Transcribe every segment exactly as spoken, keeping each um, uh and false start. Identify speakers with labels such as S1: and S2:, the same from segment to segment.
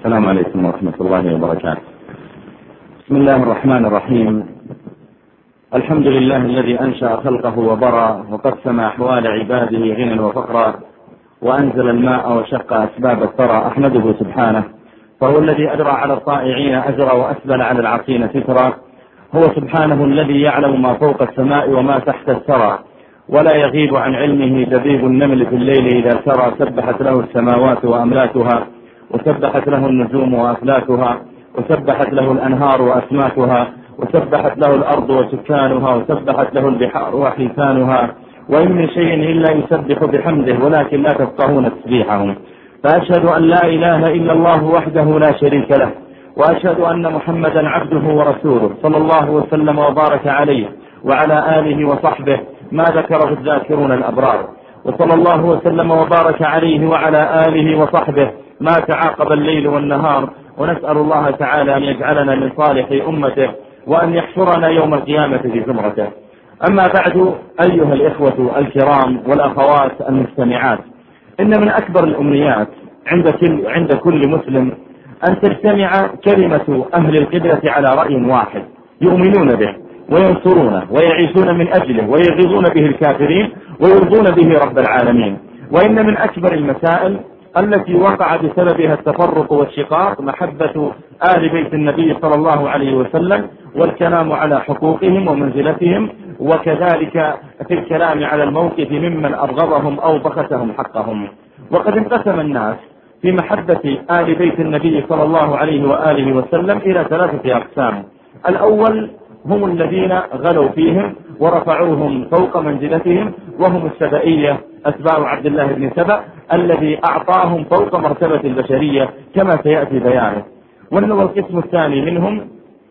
S1: السلام عليكم ورحمة الله وبركاته. بسم الله الرحمن الرحيم. الحمد لله الذي أنشأ خلقه وبرى وقسم أحوال عباده غنى وفقرا، وأنزل الماء وشق أسباب الثرى. أحمده سبحانه، فهو الذي أدرى على الطائعين أجرا وأسبل على العاصين سترا. هو سبحانه الذي يعلم ما فوق السماء وما تحت الثرى، ولا يغيب عن علمه دبيب النمل في الليل إذا سرى. سبحت له السماوات وأملاكها، وسبحت له النجوم وأفلاكها، وسبحت له الأنهار وأسماكها، وسبحت له الأرض وسكانها، وسبحت له البحار وحيتانها. وإن من شيء إلا يسبح بحمده ولكن لا تفقهون تسبيحهم. فأشهد أن لا إله إلا الله وحده لا شريك له، وأشهد أن محمدا عبده ورسوله صلى الله وسلم وبارك عليه وعلى آله وصحبه ما ذكره الذاكرون الأبرار. وصلى الله وسلم وبارك عليه وعلى آله وصحبه ما تعاقب الليل والنهار. ونسأل الله تعالى أن يجعلنا من صالح أمته، وأن يحشرنا يوم القيامة في زمرته. أما بعد، أيها الإخوة الكرام والأخوات المستمعات، إن من أكبر الأمنيات عند كل, عند كل مسلم أن تجتمع كلمة أهل القبلة على رأي واحد يؤمنون به وينصرونه ويعيشون من أجله ويغيظون به الكافرين ويرضون به رب العالمين. وإن من أكبر المسائل التي وقع بسببها التفرق والشقاق محبة آل بيت النبي صلى الله عليه وسلم، والكلام على حقوقهم ومنزلتهم، وكذلك في الكلام على الموقف ممن أبغضهم أو بخسهم حقهم. وقد انقسم الناس في محبة آل بيت النبي صلى الله عليه وآله وسلم إلى ثلاثة أقسام. الأول هم الذين غلوا فيهم ورفعوهم فوق منزلتهم، وهم السبائية أتباع عبد الله بن سبأ الذي أعطاهم فوق مرتبة البشرية كما سيأتي بيانه. والقسم الثاني منهم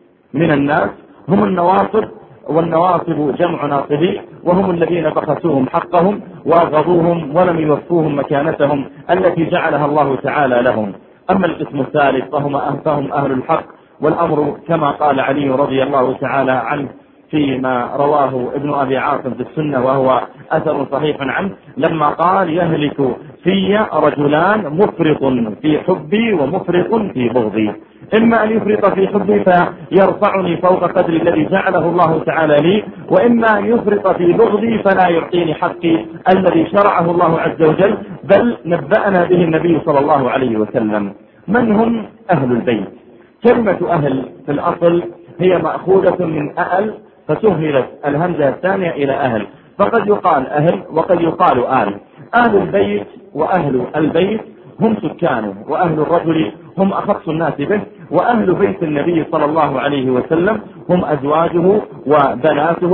S1: من الناس هم النواصب، والنواصب جمع ناصبي، وهم الذين بخسوهم حقهم وأغضوهم ولم يوفوهم مكانتهم التي جعلها الله تعالى لهم. أما القسم الثالث فهم فهم أهل الحق، والأمر كما قال علي رضي الله تعالى عنه فيما رواه ابن أبي عاصم في السنة، وهو أثر صحيح عنه، لما قال: يهلك في رجلان مفرط في حبي ومفرط في بغضي، إما أن يفرط في حبي فيرفعني فوق قدر الذي جعله الله تعالى لي، وإما أن يفرط في بغضي فلا يعطيني حقي الذي شرعه الله عز وجل، بل نبأنا به النبي صلى الله عليه وسلم. من هم أهل البيت؟ كلمة أهل في الأصل هي مأخوذة من أهل، فسهلت الهمزة الثانية إلى أهل، فقد يقال أهل وقد يقال آل. أهل البيت وأهل البيت هم سكانه، وأهل الرجل هم أخص الناس به، وأهل بيت النبي صلى الله عليه وسلم هم أزواجه وبناته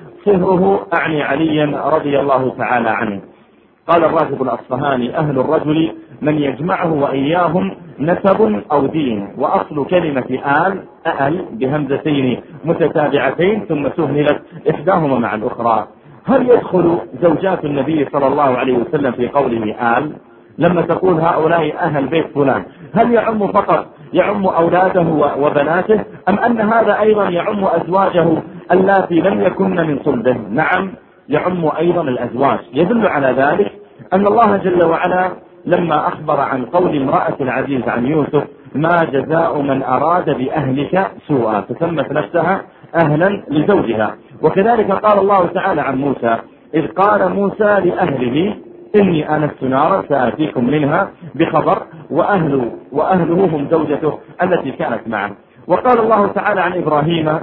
S1: وصهره، أعني عليا رضي الله تعالى عنه. قال الراغب الأصفهاني: أهل الرجل من يجمعه وإياهم نسب أو دين. وأصل كلمة آل أهل بهمزتين متتابعتين ثم سهلت إحداهما مع الأخرى. هل يدخل زوجات النبي صلى الله عليه وسلم في قوله آل؟ لما تقول هؤلاء أهل بيت فلان، هل يعم فقط يعم أولاده وبناته، أم أن هذا أيضا يعم أزواجه اللاتي لم يكن من صلبه؟ نعم، يعم أيضا الأزواج. يدل على ذلك أن الله جل وعلا لما أخبر عن قول امرأة العزيز عن يوسف: ما جزاء من أراد بأهلك سوءا، فسمت نفسها أهلا لزوجها. وكذلك قال الله تعالى عن موسى: إذ قال موسى لأهله إني آنست نارا سآتيكم منها بخبر، وأهله وأهله هم زوجته التي كانت معه. وقال الله تعالى عن إبراهيم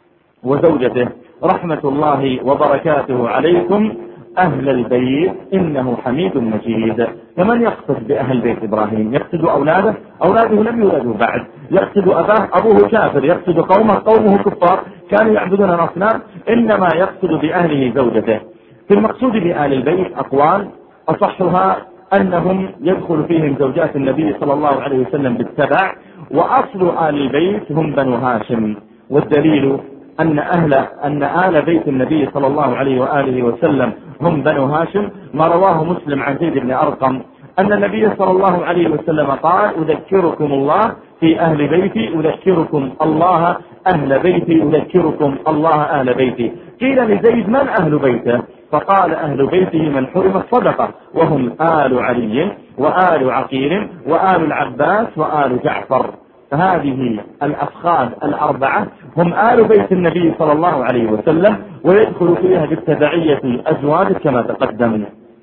S1: وزوجته: رحمة الله وبركاته عليكم أهل البيت إنه حميد مجيد. فمن يقصد بأهل بيت إبراهيم؟ يقصد أولاده؟ أولاده لم يولدوا بعد. يقصد أباه؟ أبوه كافر. يقصد قومه؟ قومه كفار كانوا يعبدون الأصنام. إنما يقصد بأهله زوجته. في المقصود بآل البيت أقوال، أصحها أنهم يدخل فيهم زوجات النبي صلى الله عليه وسلم بالتبع، وأصل آل البيت هم بنو هاشم. والدليل أن أهل أن آل بيت النبي صلى الله عليه وآله وسلم هم بنو هاشم ما رواه مسلم عن زيد بن أرقم أن النبي صلى الله عليه وسلم قال: أذكركم الله في أهل بيتي، أذكركم الله أهل بيتي، أذكركم الله أهل بيتي. قيل لزيد: من أهل بيته؟ فقال: أهل بيته من حرم الصدقة وهم آل علي. وآل عقيل وآل العباس وآل جعفر، فهذه الأفخاذ الأربعة هم آل بيت النبي صلى الله عليه وسلم، ويدخل فيها بالتبعية أزواج كما تقدم.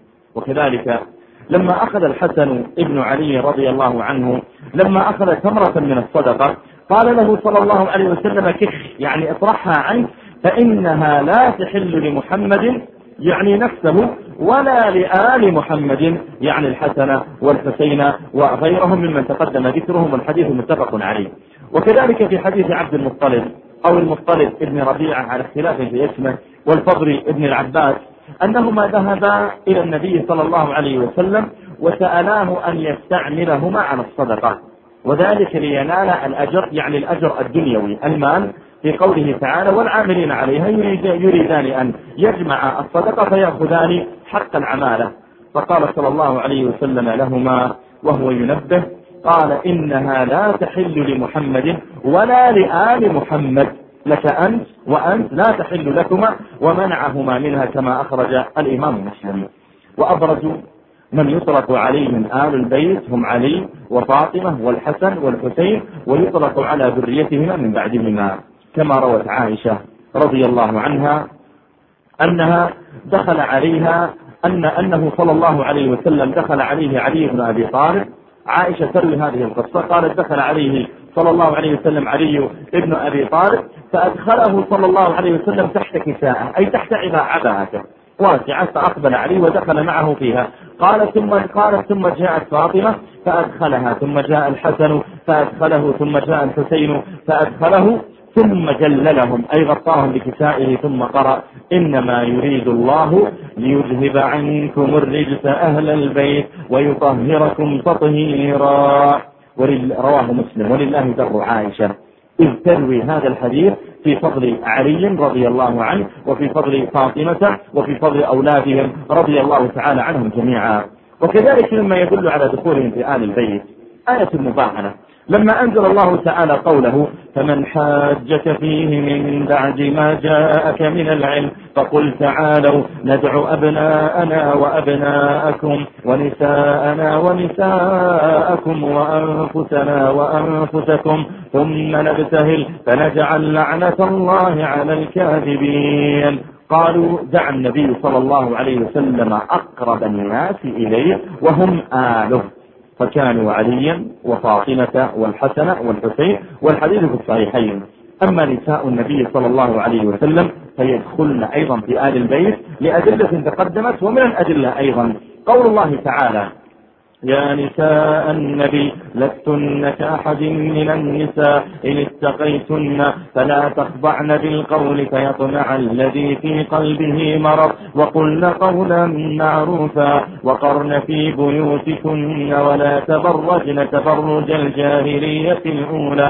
S1: وكذلك لما أخذ الحسن ابن علي رضي الله عنه لما أخذ تمرة من الصدقة قال له صلى الله عليه وسلم كخ، يعني اطرحها عنك فإنها لا تحل لمحمد يعني نفسه ولا لآل محمد يعني الحسن والحسين وغيرهم ممن تقدم ذكرهم، والحديث متفق عليه. وكذلك في حديث عبد المطلب أو المطلب ابن ربيعة على اختلاف في اسمه والفضل ابن العباس أنهما ذهبا إلى النبي صلى الله عليه وسلم وسألاه أن يستعملهما على الصدقة، وذلك لينال الأجر يعني الأجر الدنيوي المال، في قوله تعالى والعاملين عليها يريدان أن يجمع الصدقة فيأخذان حق العمالة. فقال صلى الله عليه وسلم لهما وهو ينبه قال إنها لا تحل لمحمد ولا لآل محمد، لك أنت وأنت لا تحل لكما، ومنعهما منها كما أخرج الإمام مسلم. وأبرز من يطلق عليهم آل البيت هم علي وفاطمة والحسن والحسين، ويطلق على ذريتهما من بعدهما، كما روت عائشة رضي الله عنها أنها دخل عليها أن أنه صلى الله عليه وسلم دخل عليه علي بن أبي طالب. عائشة تروي هذه القصة قالت دخل عليه صلى الله عليه وسلم علي بن أبي طالب فأدخله صلى الله عليه وسلم تحت كساءه أي تحت عباءته واسعة، فأقبل عليه ودخل معه فيها. قال ثم قالت ثم جاءت فاطمة فأدخلها، ثم جاء الحسن فأدخله، ثم جاء الحسين فأدخله، ثم جللهم أي غطاهم بكسائه، ثم قرأ إنما يريد الله ليذهب عنكم الرجس أهل البيت ويطهركم تطهيرا. رواه مسلم. ولله در عائشة إذ تروي هذا الحديث في فضل علي رضي الله عنه وفي فضل فاطمة وفي فضل أولادهم رضي الله تعالى عنهم جميعا. وكذلك مما يدل على دخولهم في آل البيت آية المباهنة، لما أنزل الله تعالى قوله فمن حاجك فيه من بعد ما جاءك من العلم فقل تعالوا ندعو أبناءنا وأبناءكم ونساءنا ونساءكم وأنفسنا وأنفسكم ثم نبتهل فنجعل لعنة الله على الكاذبين. قالوا دعا النبي صلى الله عليه وسلم أقرب الناس إليه وهم آله، فكانوا عليا وفاطمة والحسن والحسين، والحديث في الصحيحين. أما نساء النبي صلى الله عليه وسلم فيدخلن أيضا في آل البيت لأدلة تقدمت، ومن الأدلة أيضا قول الله تعالى يا نساء النبي لستن كأحد من النساء إن اتقيتن فلا تخضعن بالقول فيطمع الذي في قلبه مرض وقلن قولا معروفا وقرن في بيوتكن ولا تبرجن تبرج الجاهلية الأولى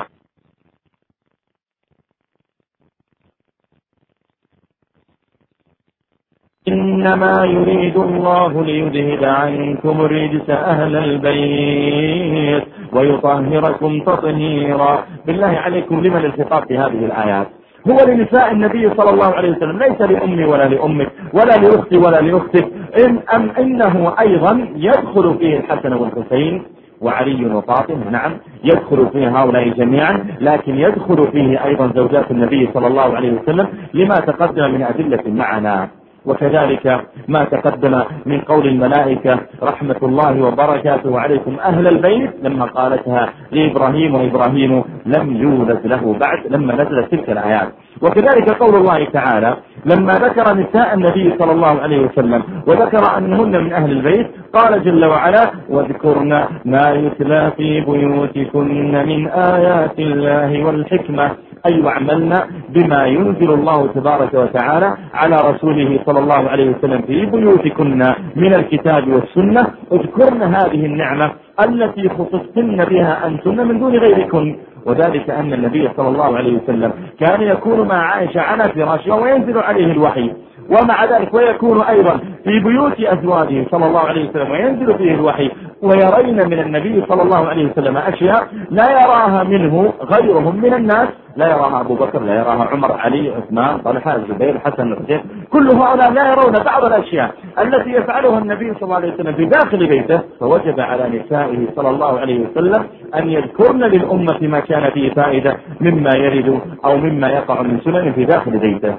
S1: إنما يريد الله ليذهب عنكم الرجس أهل البيت ويطهركم تطهيرا. بالله عليكم لمن الخطاب في هذه الآيات؟ هو لنساء النبي صلى الله عليه وسلم، ليس لأمي ولا لأمك ولا لأختي ولا لأختك، إن أم إنه أيضا يدخل فيه الحسن والحسين وعلي وفاطمة، نعم يدخل فيه هؤلاء جميعا، لكن يدخل فيه أيضا زوجات النبي صلى الله عليه وسلم لما تقدم من أدلة معنا. وكذلك ما تقدم من قول الملائكة رحمة الله وبركاته عليكم أهل البيت لما قالتها لإبراهيم وإبراهيم لم يولد له بعد لما نزلت تلك الآيات. وكذلك قول الله تعالى لما ذكر نساء النبي صلى الله عليه وسلم وذكر أنهن من أهل البيت قال جل وعلا واذكرن ما يتلى في بيوتكن من آيات الله والحكمة، أي واعملنا بما ينزل الله تبارك وتعالى على رسوله صلى الله عليه وسلم في بيوتكن من الكتاب والسنة. اذكرن هذه النعمة التي خصصتن بها أنتن من دون غيركن، وذلك أن النبي صلى الله عليه وسلم كان يكون مع عائشة على فراشها وينزل عليه الوحي، ومع ذلك ويكون أيضا في بيوت أزواجه صلى الله عليه وسلم وينزل فيه الوحي، ويرين من النبي صلى الله عليه وسلم أشياء لا يراها منه غيرهم من الناس، لا يراها أبو بكر، لا يراها عمر، علي، عثمان، طلحة، الزبير، حسن، الحسين، كل هؤلاء لا يرون بعض الأشياء التي يفعلها النبي صلى الله عليه وسلم في داخل بيته. فوجب على نسائه صلى الله عليه وسلم أن يذكرن للأمة ما كان فيه فائدة مما يرد أو مما يقع من سنن في داخل بيته.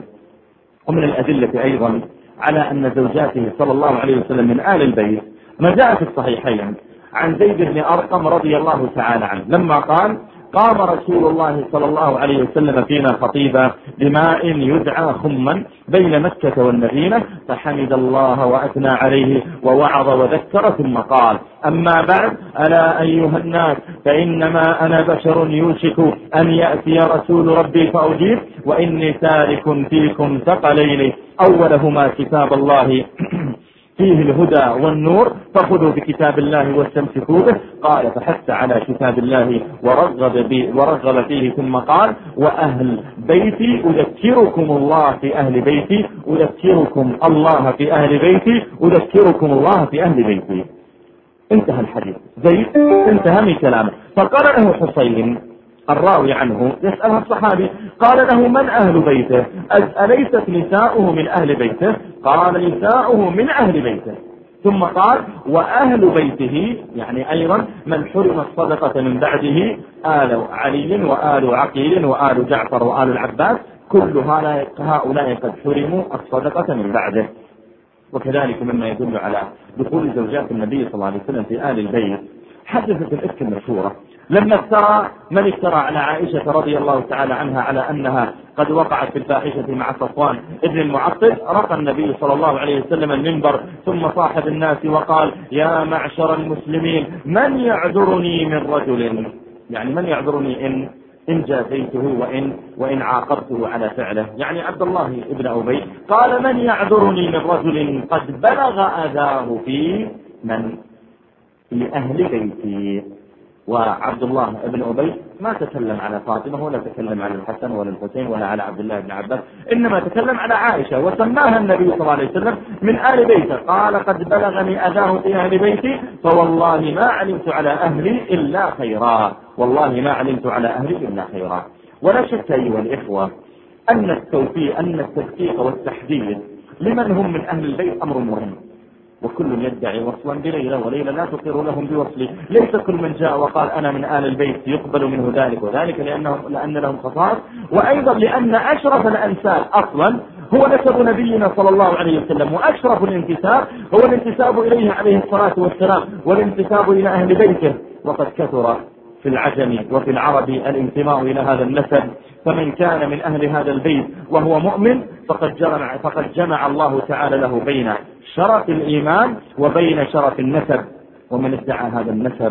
S1: ومن الأدلة أيضا على أن زوجاته صلى الله عليه وسلم من آل البيت ما جاء في الصحيحين عن زيد بن أرقم رضي الله تعالى عنه لما قال: قام رسول الله صلى الله عليه وسلم فينا خطيبا بماء يدعى خما بين مكة والمدينة، فحمد الله وأثنى عليه ووعظ وذكر، ثم قال: أما بعد، ألا أيها الناس، فإنما أنا بشر يوشك أن يأتي رسول ربي فأجيب، وإني تارك فيكم ثقلين، أولهما كتاب الله فيه الهدى والنور، فخذوا بكتاب الله واستمسكوا به. قال: فحث على كتاب الله ورغب, ورغب فيه، ثم قال: وأهل بيتي أذكركم الله في أهل بيتي أذكركم الله في أهل بيتي أذكركم الله في أهل بيتي. انتهى الحديث. زيد انتهى من كلامه. فقال له حسين الراوي عنه يسألها الصحابي، قال له: من أهل بيته؟ أليست نساؤه من أهل بيته؟ قال: نساؤه من أهل بيته. ثم قال: وأهل بيته يعني أيضا من حرم الصدقة من بعده آل علي وآل عقيل وآل جعفر وآل العباس، كل هؤلاء قد حرموا الصدقة من بعده. وكذلك مما يدل على دخول زوجات النبي صلى الله عليه وسلم في آل البيت حدثت الإفك المشهورة لما افترى من افترى على عائشة رضي الله تعالى عنها على أنها قد وقعت في الفاحشة مع صفوان ابن المعطل. رقى النبي صلى الله عليه وسلم المنبر ثم صاحب الناس وقال: يا معشر المسلمين، من يعذرني من رجل، يعني من يعذرني إن إن جازيته وإن وإن عاقبته على فعله، يعني عبد الله ابن أبي. قال: من يعذرني من رجل قد بلغ أذاه في من في أهل بيتي. وعبد الله ابن أبي ما تكلم على فاطمة ولا تكلم على الحسن ولا الحسين ولا على عبد الله بن عباس، إنما تكلم على عائشة وسماها النبي صلى الله عليه وسلم من آل بيته. قال: قد بلغني أذاه في أهل بيتي، فوالله ما علمت على أهلي إلا خيرا، والله ما علمت على أهلي إلا خيرا. ولا شك أيها الإخوة أن التوفيق أن التدقيق والتحديد لمن هم من أهل البيت أمر مهم، وكل يدعي وصلا بليلى وليلى لا تقر لهم بوصله. ليس كل من جاء وقال أنا من آل البيت يقبل منه ذلك وذلك، لأنه لأن لهم خصائص، وأيضا لأن أشرف الأنساب أصلا هو نسب نبينا صلى الله عليه وسلم، وأشرف الانتساب هو الانتساب إليه عليه الصلاة والسلام والانتساب إلى أهل بيته. وقد كثر في العجم وفي العرب الانتماء إلى هذا النسب، فمن كان من أهل هذا البيت وهو مؤمن فقد جمع, فقد جمع الله تعالى له بين شرف الإيمان وبين شرف النسب. ومن ادعى هذا النسب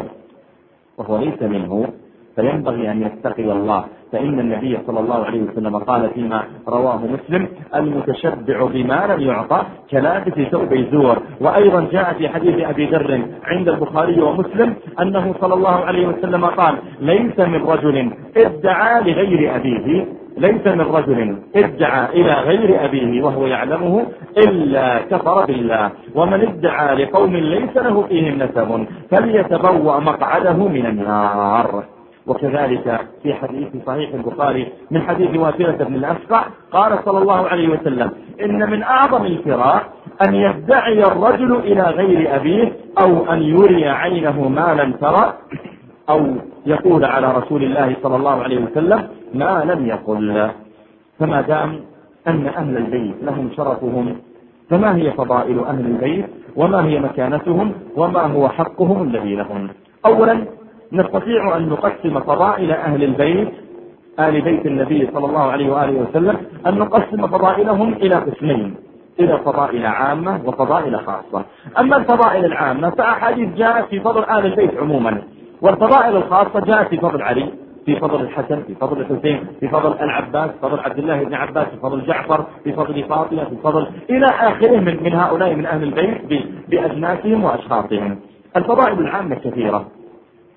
S1: وهو ليس منه فينبغي أن يتقي الله، فإن النبي صلى الله عليه وسلم قال فيما رواه مسلم: المتشبع بما لم يعطى كلابس ثوب الزور. وأيضا جاء في حديث أبي ذر عند البخاري ومسلم أنه صلى الله عليه وسلم قال: ليس من رجل ادعى لغير أبيه ليس من رجل ادعى إلى غير أبيه وهو يعلمه إلا كفر بالله، ومن ادعى لقوم ليس له فيهم نسب فليتبوأ مقعده من النار. وكذلك في حديث صحيح البخاري من حديث واثرة بن الأسقع قال صلى الله عليه وسلم: إن من أعظم الفراق أن يدعي الرجل إلى غير أبيه، أو أن يري عينه ما لم ترى، أو يقول على رسول الله صلى الله عليه وسلم ما لم يقل. فما دام أن أهل البيت لهم شرفهم، فما هي فضائل أهل البيت وما هي مكانتهم وما هو حقهم الذي لهم؟ أولا نستطيع أن نقسم فضائل أهل البيت آل بيت النبي صلى الله عليه وآله وسلم أن نقسم فضائلهم إلى قسمين، إلى فضائل عامة وفضائل خاصة. أما الفضائل العامة فأحاديث جاءت في فضل آل البيت عموما، والفضائل الخاصة جاءت في فضل علي، في فضل الحسن، في فضل الحسين، في فضل العباس، في فضل عبد الله بن عباس، في فضل جعفر، في فضل فاطمة، في فضل إلى آخره من, من هؤلاء من أهل البيت بأجناسهم وأشخاصهم. الفضائل العامة كثيرة،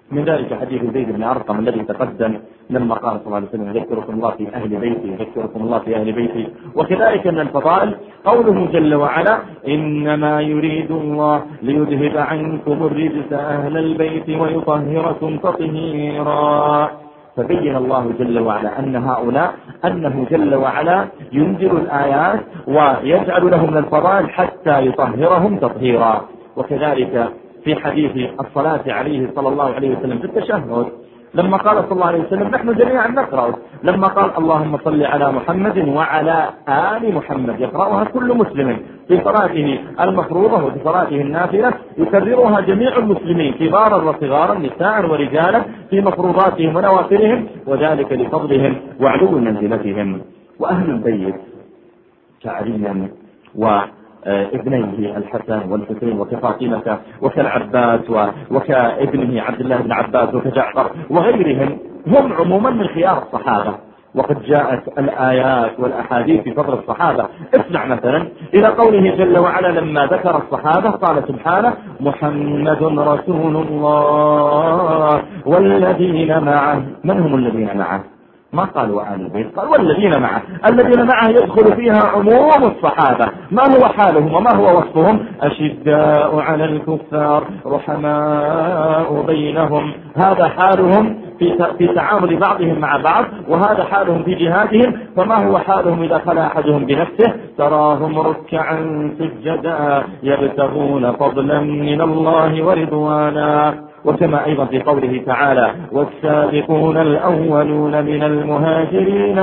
S1: من ذلك حديث زيد بن أرقم الذي تقدم لما قال صلى الله عليه وسلم يذكركم الله في أهل بيتي يذكركم الله في أهل بيتي. وكذلك من الفضائل قوله جل وعلا إنما يريد الله ليذهب عنكم الرجس أهل البيت ويطهركم تطهيرا. فبين الله جل وعلا أن هؤلاء أنه جل وعلا ينزل الآيات ويجعل لهم من الفضائل حتى يطهرهم تطهيرا. وكذلك في حديث الصلاة عليه صلى الله عليه وسلم في التشهد لما قال صلى الله عليه وسلم نحن جميعا نقرأ، لما قال اللهم صل على محمد وعلى آل محمد، يقرأها كل مسلم في صلاته المفروضة وفي صلاته النافلة، يكررها جميع المسلمين كبارا وصغارا نساء ورجالا في مفروضاتهم ونوافلهم، وذلك لفضلهم وعلو منزلتهم. وأهل البيت كعلي وابنيه الحسن والحسين وكفاطمة وكالعباس وكابنه عبد الله بن عباس وكجعفر وغيرهم هم عموما من خيار الصحابة. وقد جاءت الآيات والأحاديث في فضل الصحابة. اسمع مثلا إلى قوله جل وعلا لما ذكر الصحابة قال سبحانه محمد رسول الله والذين معه. من هم الذين معه؟ ما قال وآل البيت، قال والذين معه. الذين معه يدخل فيها عموم الصحابة. ما هو حالهم وما هو وصفهم؟ أشداء على الكفار رحماء بينهم. هذا حالهم في في تعامل بعضهم مع بعض، وهذا حالهم في جهادهم. فما هو حالهم إذا خلا أحدهم بنفسه؟ تراهم ركعا سجدا يبتغون فضلا من الله ورضوانا. وكما أيضا في قوله تعالى والسابقون الأولون من المهاجرين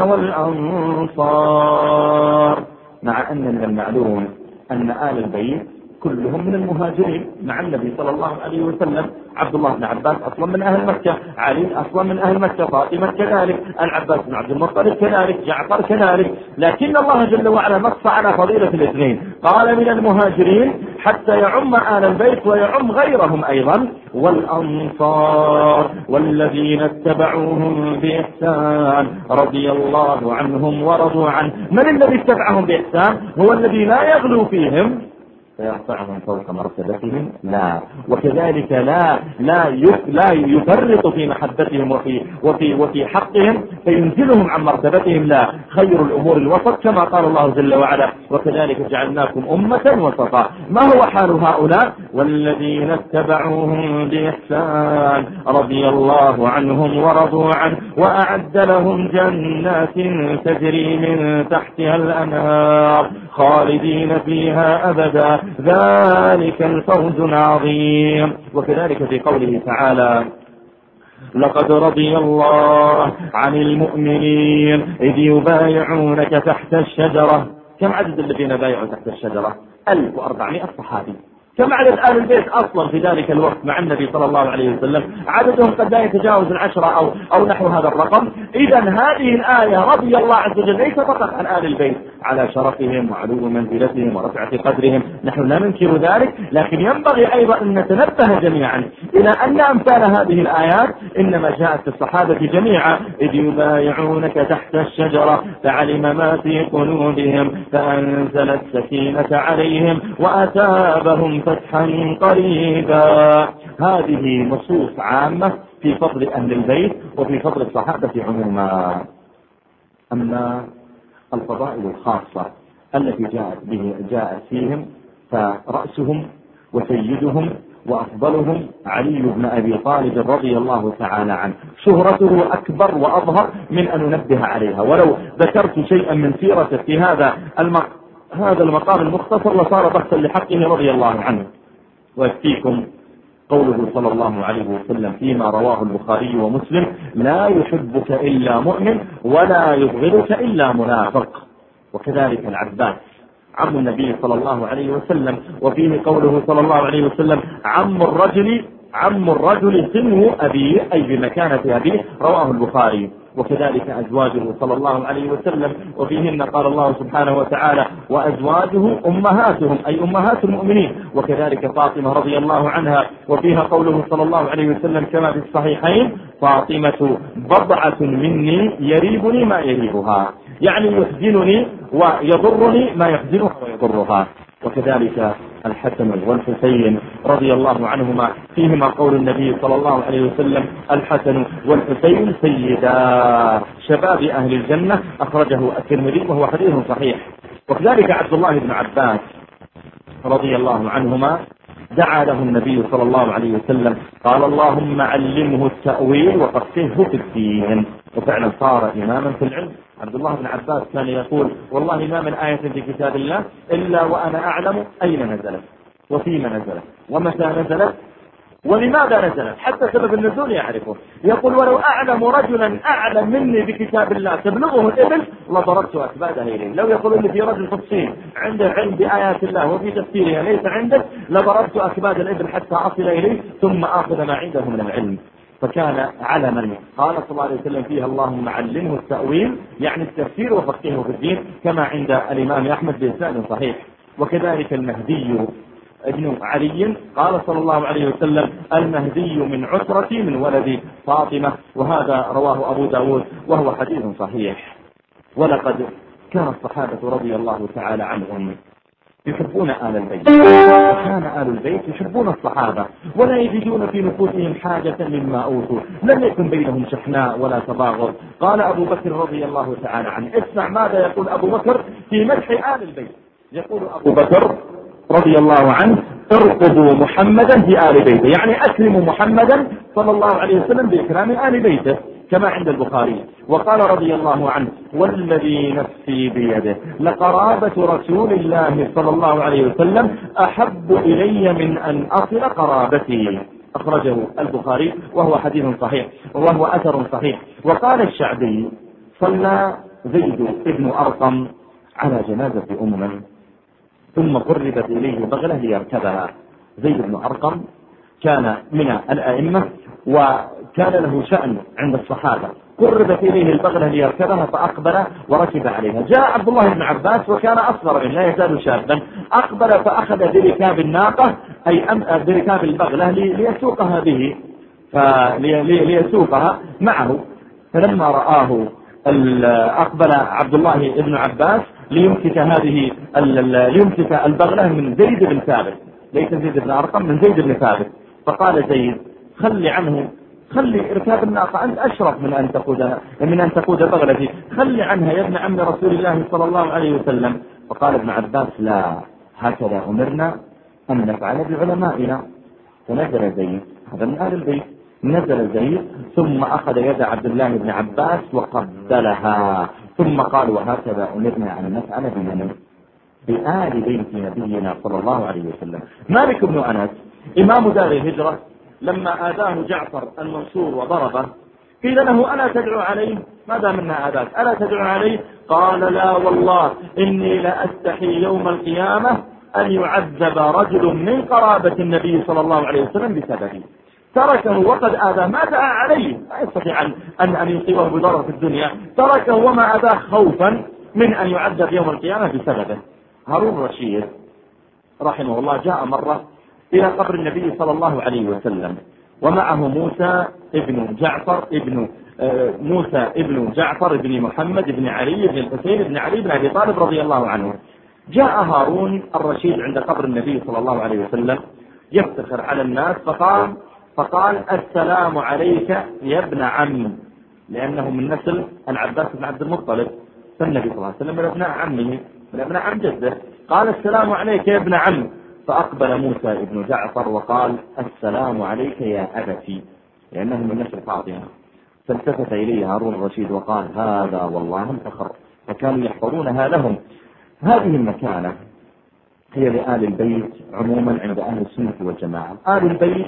S1: والأنصار. مع أن من المعلوم أن آل البيت كلهم من المهاجرين مع النبي صلى الله عليه وسلم. عبد الله بن عباس أصلا من أهل مكة، علي أصلا من أهل مكة، فاطمة كذلك، العباس بن عبد المطلب كذلك، جعفر كذلك. لكن الله جل وعلا نص على فضيلة الاثنين، قال من المهاجرين حتى يعم آل البيت ويعم غيرهم أيضا، والأنصار والذين اتبعوهم بإحسان رضي الله عنهم ورضوا عنه. من الذي اتبعهم بإحسان؟ هو الذي لا يغلو فيهم فيرفعهم فوق مرتبتهم، لا، وكذلك لا لا لا يفرط في محبتهم وفي وفي وفي حقهم فينزلهم عن مرتبتهم، لا، خير الأمور الوسط كما قال الله جل وعلا وكذلك جعلناكم أمة وسطا. ما هو حال هؤلاء؟ والذين اتبعوهم بإحسان رضي الله عنهم ورضوا عنه وأعد لهم جنات تجري من تحتها الأنهار خالدين فيها أبدا ذلك الفوز العظيم. وكذلك في قوله تعالى لقد رضي الله عن المؤمنين إذ يبايعونك تحت الشجرة. كم عدد الذين بايعوا تحت الشجرة؟ ألف وأربعمائة صحابي. كم عدد آل البيت أصلا في ذلك الوقت مع النبي صلى الله عليه وسلم؟ عددهم قد لا يتجاوز العشرة أو, أو نحو هذا الرقم. إذا هذه الآية رضي الله عز وجل ليس فقط عن آل البيت، على شرفهم وعلو منزلتهم ورفعة قدرهم، نحن لا ننكر ذلك، لكن ينبغي أيضا أن نتنبه جميعا إلى أن أمثال هذه الآيات إنما جاءت في الصحابة جميعا إذ يبايعونك تحت الشجرة فعلم ما في قلوبهم فأنزل السكينة عليهم وأتابهم فتحا قريبا. هذه نصوص عامة في فضل أهل البيت وفي فضل الصحابة عموما. أما الفضائل الخاصة التي جاءت به جاءت فيهم فرأسهم وسيدهم وأفضلهم علي بن أبي طالب رضي الله تعالى عنه. شهرته أكبر وأظهر من أن ننبه عليها، ولو ذكرت شيئا من سيرته في هذا المقام هذا المقام المختصر لصار بحثا لحقه رضي الله عنه. ويكفيكم قوله صلى الله عليه وسلم فيما رواه البخاري ومسلم لا يحبك إلا مؤمن ولا يبغضك إلا منافق. وكذلك العباس عم النبي صلى الله عليه وسلم، وفيه قوله صلى الله عليه وسلم عم الرجل عم الرجل سن أبيه أي بمكانة أبيه، رواه البخاري. وكذلك أزواجه صلى الله عليه وسلم، وفيهن قال الله سبحانه وتعالى وأزواجه أمهاتهم أي أمهات المؤمنين. وكذلك فاطمة رضي الله عنها، وفيها قوله صلى الله عليه وسلم كما في الصحيحين فاطمة بضعة مني يريبني ما يريبها، يعني يحزنني ويضرني ما يحزنها ويضرها. وكذلك الحسن والحسين رضي الله عنهما، فيهما قول النبي صلى الله عليه وسلم: الحسن والحسين سيدا شباب أهل الجنة، أخرجه الترمذي وهو حديث صحيح. وكذلك عبد الله بن عباس رضي الله عنهما دعا له النبي صلى الله عليه وسلم، قال: اللهم علمه التأويل وفقهه في الدين. وفعلا صار إماما في العلم. عبد الله بن عباس كان يقول: والله ما من آية في كتاب الله إلا وأنا أعلم أين نزلت وفيما نزلت ومتى نزلت ولماذا نزلت، حتى سبب النزول يعرفه. يقول: ولو أعلم رجلا أعلم مني بكتاب الله تبلغه الإبل لضربت أكبادها إليه. لو يقول لي في رجل في الصين عنده علم بآيات الله وفي تفسيرها ليس عندك لضربت أكباد الإبل حتى أصل إليه ثم آخذ ما عنده من العلم. فكان علما قال صلى الله عليه وسلم فيها: اللهم علمه التأويل، يعني التفسير وفقهه في الدين، كما عند الإمام أحمد بإسناد صحيح. وكذلك المهدي ابن علي قال صلى الله عليه وسلم: المهدي من عسرتي من ولد فاطمة، وهذا رواه أبو داود وهو حديث صحيح. ولقد كان الصحابة رضي الله تعالى عنهم يحبون آل البيت، وكان آل البيت يحبون الصحابة ولا يجدون في نفوسهم حاجة مما أوتوا، لم يكن بينهم شحناء ولا تباغض. قال أبو بكر رضي الله تعالى عنه، اسمع ماذا يقول أبو بكر في مدح آل البيت. يقول أبو بكر رضي الله عنه: ارقبوا محمدا في آل بيته، يعني أكرموا محمدا صلى الله عليه وسلم بإكرام آل بيته، كما عند البخاري. وقال رضي الله عنه: والذي نفسي بيده لقرابة رسول الله صلى الله عليه وسلم أحب إلي من أن أصل قرابتي، أخرجه البخاري وهو حديث صحيح وهو أثر صحيح. وقال الشعبي: صلى زيد بن أرقم على جنازة أم ثم قربت إليه بغلة ليركبها. زيد بن أرقم كان من الأئمة وكان له شأن عند الصحابة، قربت إليه البغلة ليركبها فأقبل وركب عليها. جاء عبد الله بن عباس وكان أصغر منه لا يزال شابا، أقبل فأخذ بركاب الناقة أي بركاب البغلة ليسوقها به ليسوقها معه. فلما رآه أقبل عبد الله بن عباس ليمسك هذه ليمسك البغلة من زيد بن ثابت، ليس زيد بن أرقم، من زيد بن ثابت. فقال زيد: خلي عنه، خلي إركاب الناقة، أنت أشرف من أن تقود من أن تقود بغلتي، خلي عنها يا ابن عم رسول الله صلى الله عليه وسلم. فقال ابن عباس: لا، هكذا أمرنا أن نفعل بعلمائنا. فنزل زيد، هذا من آل البيت، نزل زيد ثم أخذ يد عبد الله بن عباس وقبلها، ثم قال: وهكذا أمرنا أن نفعل بمن بآل بيت نبينا صلى الله عليه وسلم. مالك بن أنس إمام دار الهجرة لما آذاه جعفر المنصور وضربه قيل له: ألا تدعو عليه؟ ماذا منا آذاك؟ ألا تدعو عليه؟ قال: لا والله إني لأستحي يوم القيامة أن يعذب رجل من قرابة النبي صلى الله عليه وسلم بسببه. تركه وقد آذى، ما دعا عليه، لا يستطيع أن أن يصيبه بضرر في الدنيا، تركه وما آذاه خوفا من أن يعذب يوم القيامة بسببه. هارون الرشيد رحمه الله جاء مرة إلى قبر النبي صلى الله عليه وسلم ومعه موسى ابن جعفر ابن موسى ابن جعفر ابن محمد ابن علي ابن الحسين ابن علي بن أبي طالب رضي الله عنه. جاء هارون الرشيد عند قبر النبي صلى الله عليه وسلم يفتخر على الناس، فقال فقال السلام عليك يا ابن عم، لأنه من نسل العباس بن عبد المطلب، فالنبي صلى الله عليه وسلم من ابناء عمه من ابناء عم جده، قال السلام عليك يا ابن عم. فأقبل موسى ابن جعفر وقال السلام عليك يا أبتي، لأنه من نسل فاطمة. فالتفت إليه هارون الرشيد وقال هذا والله انفخر، فكانوا يحفظونها لهم. هذه المكانة هي لآل البيت عموما عند أهل السنة والجماعة. آل البيت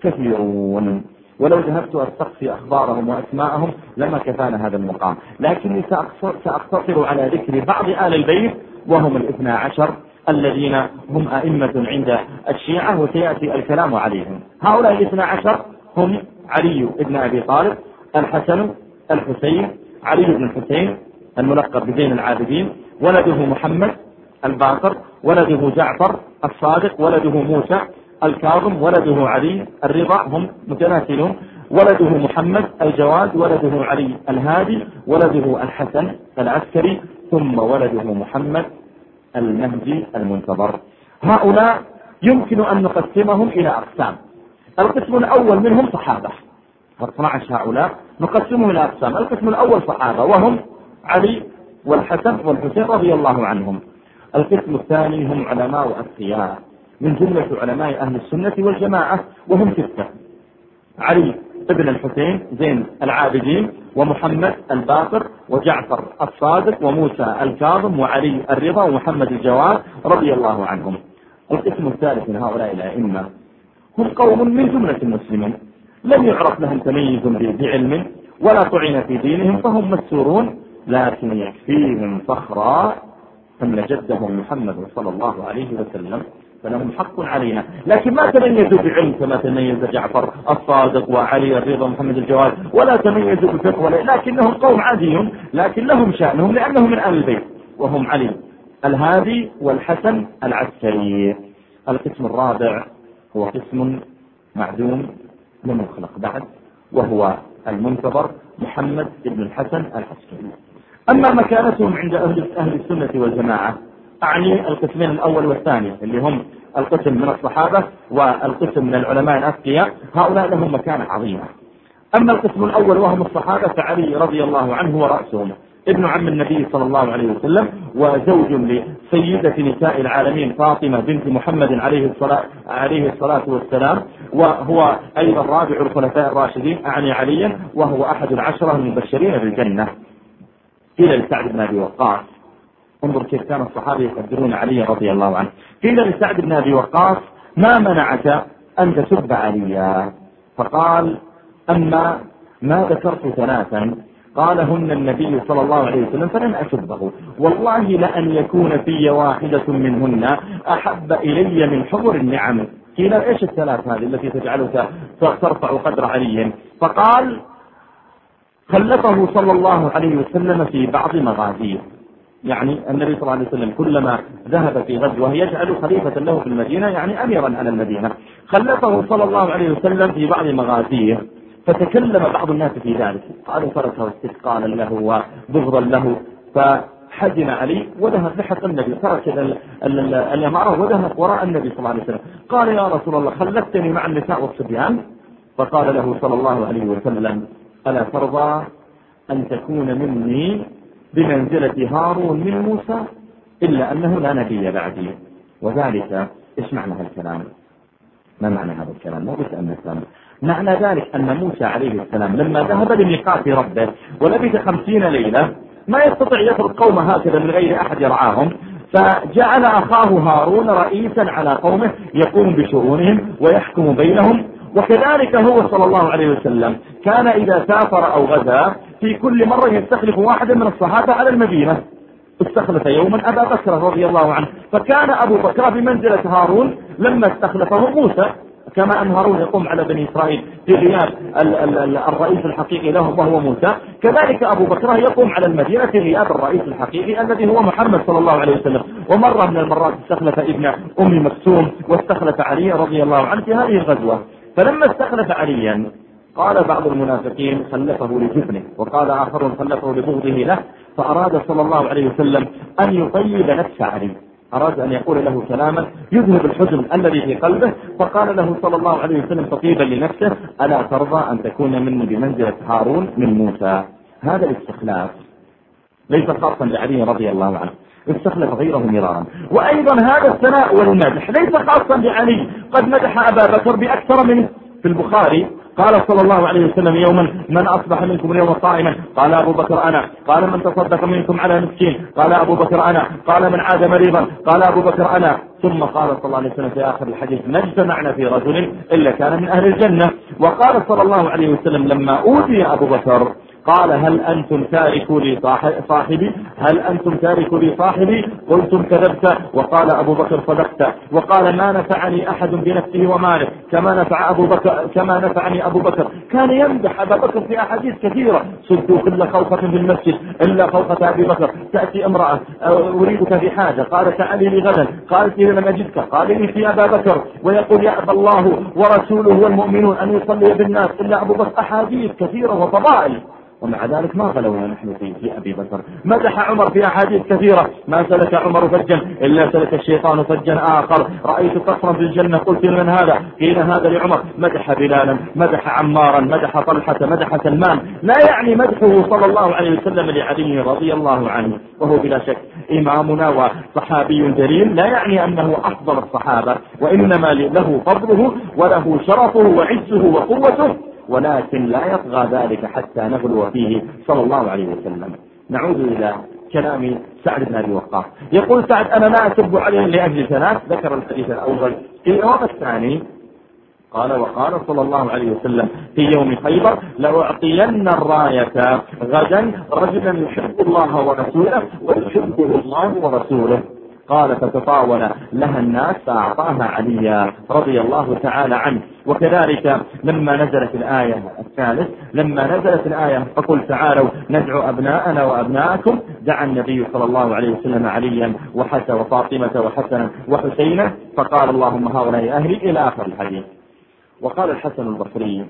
S1: كثيرون، ولو ذهبت أستقصي أخبارهم وأسماءهم لما كفانا هذا المقام، لكني سأقتصر على ذكر بعض آل البيت وهم الاثنى عشر الذين هم أئمة عند الشيعة وسيأتي الكلام عليهم. هؤلاء الاثنى عشر هم علي بن أبي طالب، الحسن، الحسين، علي بن الحسين الملقب بزين العابدين، ولده محمد الباقر، ولده جعفر الصادق، ولده موسى الكاظم، ولده علي الرضا، هم متناسلون، ولده محمد الجواد، ولده علي الهادي، ولده الحسن العسكري، ثم ولده محمد المهدي المنتظر. هؤلاء يمكن أن نقسمهم إلى أقسام. القسم الأول منهم صحابة، اثنا عشر هؤلاء نقسمهم إلى أقسام. القسم الأول صحابة وهم علي والحسن والحسين رضي الله عنهم. القسم الثاني هم علماء أتقياء من جملة علماء أهل السنة والجماعة وهم ستة: علي ابن الحسين زين العابدين، ومحمد الباقر، وجعفر الصادق، وموسى الكاظم، وعلي الرضا، ومحمد الجواد رضي الله عنهم. القسم الثالث من هؤلاء الأئمة هم قوم من جملة المسلمين لم يعرف لهم تميز بعلم ولا طعن في دينهم، فهم مستورون، لكن يكفيهم فخرا أن جدهم محمد صلى الله عليه وسلم، فلهم حق علينا. لكن ما تميزوا بعلم كما تميز جعفر الصادق وعلي الرضا ومحمد الجواد، ولا تميزوا بفقه، لكنهم قوم عاديون لكن لهم شأنهم لأنهم من أهل البيت، وهم علي الهادي والحسن العسكري. القسم الرابع هو قسم معدوم لم يخلق بعد، وهو المنتظر محمد بن الحسن العسكري. أما مكانتهم عند أهل السنة والجماعة أعني القسمين الأول والثاني اللي هم القسم من الصحابة والقسم من العلماء الأتقياء، هؤلاء لهم مكانة عظيمة. أما القسم الأول وهم الصحابة فعلي رضي الله عنه ورأسهم، ابن عم النبي صلى الله عليه وسلم، وزوج لسيدة نساء العالمين فاطمة بنت محمد عليه الصلاة, عليه الصلاة والسلام، وهو أيضا رابع الخلفاء الراشدين أعني عليا، وهو أحد العشرة المبشرين بالجنة. قيل لسعد بن أبي وقاص، انظر كيف كان الصحابة يقدرون علي رضي الله عنه، قيل لسعد بن أبي وقاص: ما منعك أن تسب عليا؟ فقال: أما ما ذكرت ثلاثا قالهن النبي صلى الله عليه وسلم فلن أسبه، والله لأن يكون في واحدة منهن أحب إلي من حمر النعم. قيل: إيش الثلاث هذه التي تجعلك ترفع قدر علي؟ فقال: خلفه صلى الله عليه وسلم في بعض مغازيه، يعني النبي صلى الله عليه وسلم كلما ذهب في غزوة يجعل خليفة له في المدينة، يعني أميرا على المدينة. خلفه صلى الله عليه وسلم في بعض مغازيه، فتكلم بعض الناس في ذلك، قالوا تركه استثقالا له وبغضا له، فحزن علي وذهب لحق النبي، ترك الإمارة وذهب وراء النبي صلى الله عليه وسلم. قال: يا رسول الله خلفتني مع النساء والصبيان؟ فقال له صلى الله عليه وسلم: ألا ترضى أن تكون مني بمنزلة هارون من موسى؟ إلا أنه لا نبي بعدي. وذلك إيش معنى هذا الكلام؟ ما معنى هذا الكلام؟ مو بس أن الكلام معنى ذلك أن موسى عليه السلام لما ذهب لميقات ربه ولبث خمسين ليلة ما يستطيع يترك قومه هكذا من غير أحد يرعاهم، فجعل أخاه هارون رئيسا على قومه يقوم بشؤونهم ويحكم بينهم. وكذلك هو صلى الله عليه وسلم كان إذا سافر أو غزا في كل مرة يستخلف واحدا من الصحابة على المدينة. استخلف يوما أبا بكر رضي الله عنه، فكان أبو بكر بمنزلة هارون لما استخلفه موسى، كما أن هارون يقوم على بني إسرائيل في غياب الرئيس الحقيقي لهم وهو موسى، كذلك أبو بكر يقوم على المدينة في غياب الرئيس الحقيقي الذي هو محمد صلى الله عليه وسلم. ومرة من المرات استخلف ابن أم مكتوم واستخلف علي رضي الله عنه في هذه الغزوة. فلما استخلف عليا قال بعض المنافقين خلفه لجبنه، وقال آخرون خلفه لبغضه له، فأراد صلى الله عليه وسلم أن يطيب نفس علي، أراد أن يقول له كلاما يذهب الحزن الذي في قلبه، فقال له صلى الله عليه وسلم تطيبا لنفسه: ألا ترضى أن تكون مني بمنزلة هارون من موسى؟ هذا الاستخلاف ليس خاصا لعلي رضي الله عنه، استخلف غيره مرارا. وأيضا هذا الثناء والمدح ليس خاصا بعلي، قد مدح أبا بكر بأكثر منه. في البخاري قال صلى الله عليه وسلم يوما: من أصبح منكم اليوم صائما؟ قال أبو بكر أنا. قال: من تصدق منكم على مسكين؟ قال أبو بكر أنا. قال: من عاد مريضا؟ قال أبو بكر أنا. ثم قال صلى الله عليه وسلم في آخر الحديث: ما اجتمعنا في رجل إلا كان من أهل الجنة. وقال صلى الله عليه وسلم لما أوتي أبو بكر قال: هل أنتم تاركوا لي صاحبي؟ هل أنتم تاركوا لي صاحبي؟ قلتم كذبت. وقال أبو بكر: صدقت. وقال: ما نفعني أحد بنفسه وماله كما نفع أبو بكر كما نفعني أبو بكر. كان يمدح أبا بكر في أحاديث كثيرة: سدوا كل خوخة في المسجد إلا خوخة أبي بكر. تأتي امرأة أريدك في حاجة، قال: تعالي لي غدا، قالت: لم أجدك، قال: لي في أبا بكر. ويقول: يأبى الله ورسوله والمؤمنون أن يصلي بالناس إلا أبو بكر. أحاديث كثيرة وفضائل. ومع ذلك ما غلونا نحن في, في أبي بكر. مدح عمر في أحاديث كثيرة: ما سلك عمر فجا إلا سلك الشيطان فجا آخر، رأيت قصرا في الجنة قلت من هذا؟ قيل هذا لعمر. مدح بلالا، مدح عمارا، مدح طلحة، مدح سلمان. لا يعني مدحه صلى الله عليه وسلم لعلي رضي الله عنه، وهو بلا شك إمامنا وصحابي جليل، لا يعني أنه أفضل الصحابة، وإنما له فضله وله شرفه وعزه وقوته، ولكن لا يطغى ذلك حتى نغلو فيه صلى الله عليه وسلم. نعود إلى كلام سعد بن أبي وقاص. يقول سعد: أنا لا أسب عليه لأجل ثلاث. ذكر الحديث الأول. في اليوم الثاني قال: وقال صلى الله عليه وسلم في يوم خيبر: لأعطين الراية غدا رجلا يحب الله ورسوله ويحبه الله ورسوله. قال: فتطاول لها الناس فأعطاها عليا رضي الله تعالى عنه. وكذلك لما نزلت الآية الثالث، لما نزلت الآية: فقل تعالوا ندعو أبناءنا وأبناءكم، دعا النبي صلى الله عليه وسلم عليا وحسن وفاطمة وحسنا وحسينا، فقال: اللهم هؤلاء أهلي، إلى آخر الحديث. وقال الحسن البصري: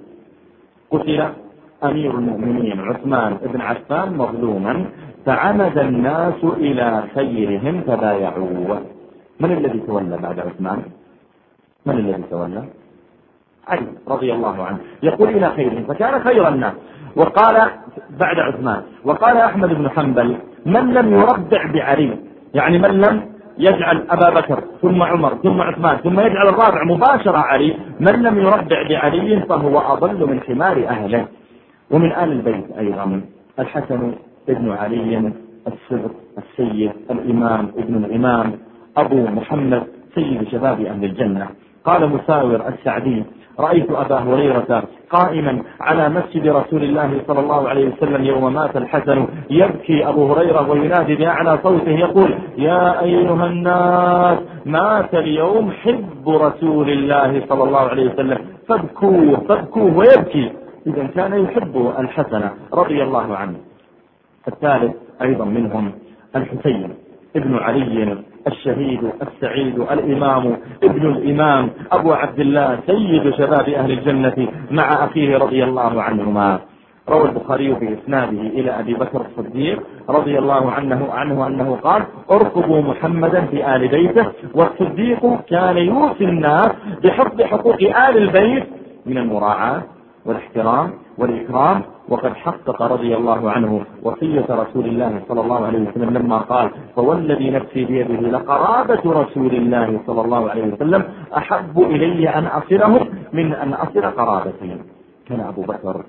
S1: قتل أمير المؤمنين عثمان بن عفان مظلوما، فعمد الناس إلى خيرهم فبايعوه. من الذي تولى بعد عثمان؟ من الذي تولى؟ علي رضي الله عنه. يقول إلى خيرهم، فكان خير الناس. وقال بعد عثمان، وقال أحمد بن حنبل: من لم يربع بعلي، يعني من لم يجعل أبا بكر ثم عمر ثم عثمان ثم يجعل الرابع مباشرة علي، من لم يربع بعلي فهو أضل من حمار أهله. ومن آل البيت أيضا الحسن ابن علي الصدر السيد الإمام ابن الإمام أبو محمد سيد شباب أهل الجنة. قال مساور السعدي: رأيت أبا هريرة قائما على مسجد رسول الله صلى الله عليه وسلم يوم مات الحسن، يبكي أبو هريرة وينادي بأعلى صوته يقول: يا أيها الناس، مات اليوم حب رسول الله صلى الله عليه وسلم، فابكوه فابكوه، ويبكي. إذا كان يحب الحسن رضي الله عنه. الثالث أيضا منهم الحسين ابن علي الشهيد السعيد الإمام ابن الإمام أبو عبد الله سيد شباب أهل الجنة مع أخيه رضي الله عنهما. روى البخاري في إسناده إلى أبي بكر الصديق رضي الله عنه عنه أنه قال: ارقبوا محمدا في آل بيته. والصديق كان يوصي الناس بحفظ حقوق آل البيت من المراعاة والاحترام والإكرام. وقد حقق رضي الله عنه وصية رسول الله صلى الله عليه وسلم لما قال: فوالذي نفسي بيده لقرابة رسول الله صلى الله عليه وسلم أحب إلي أن أصله من أن أصل قرابتي. كان أبو بكر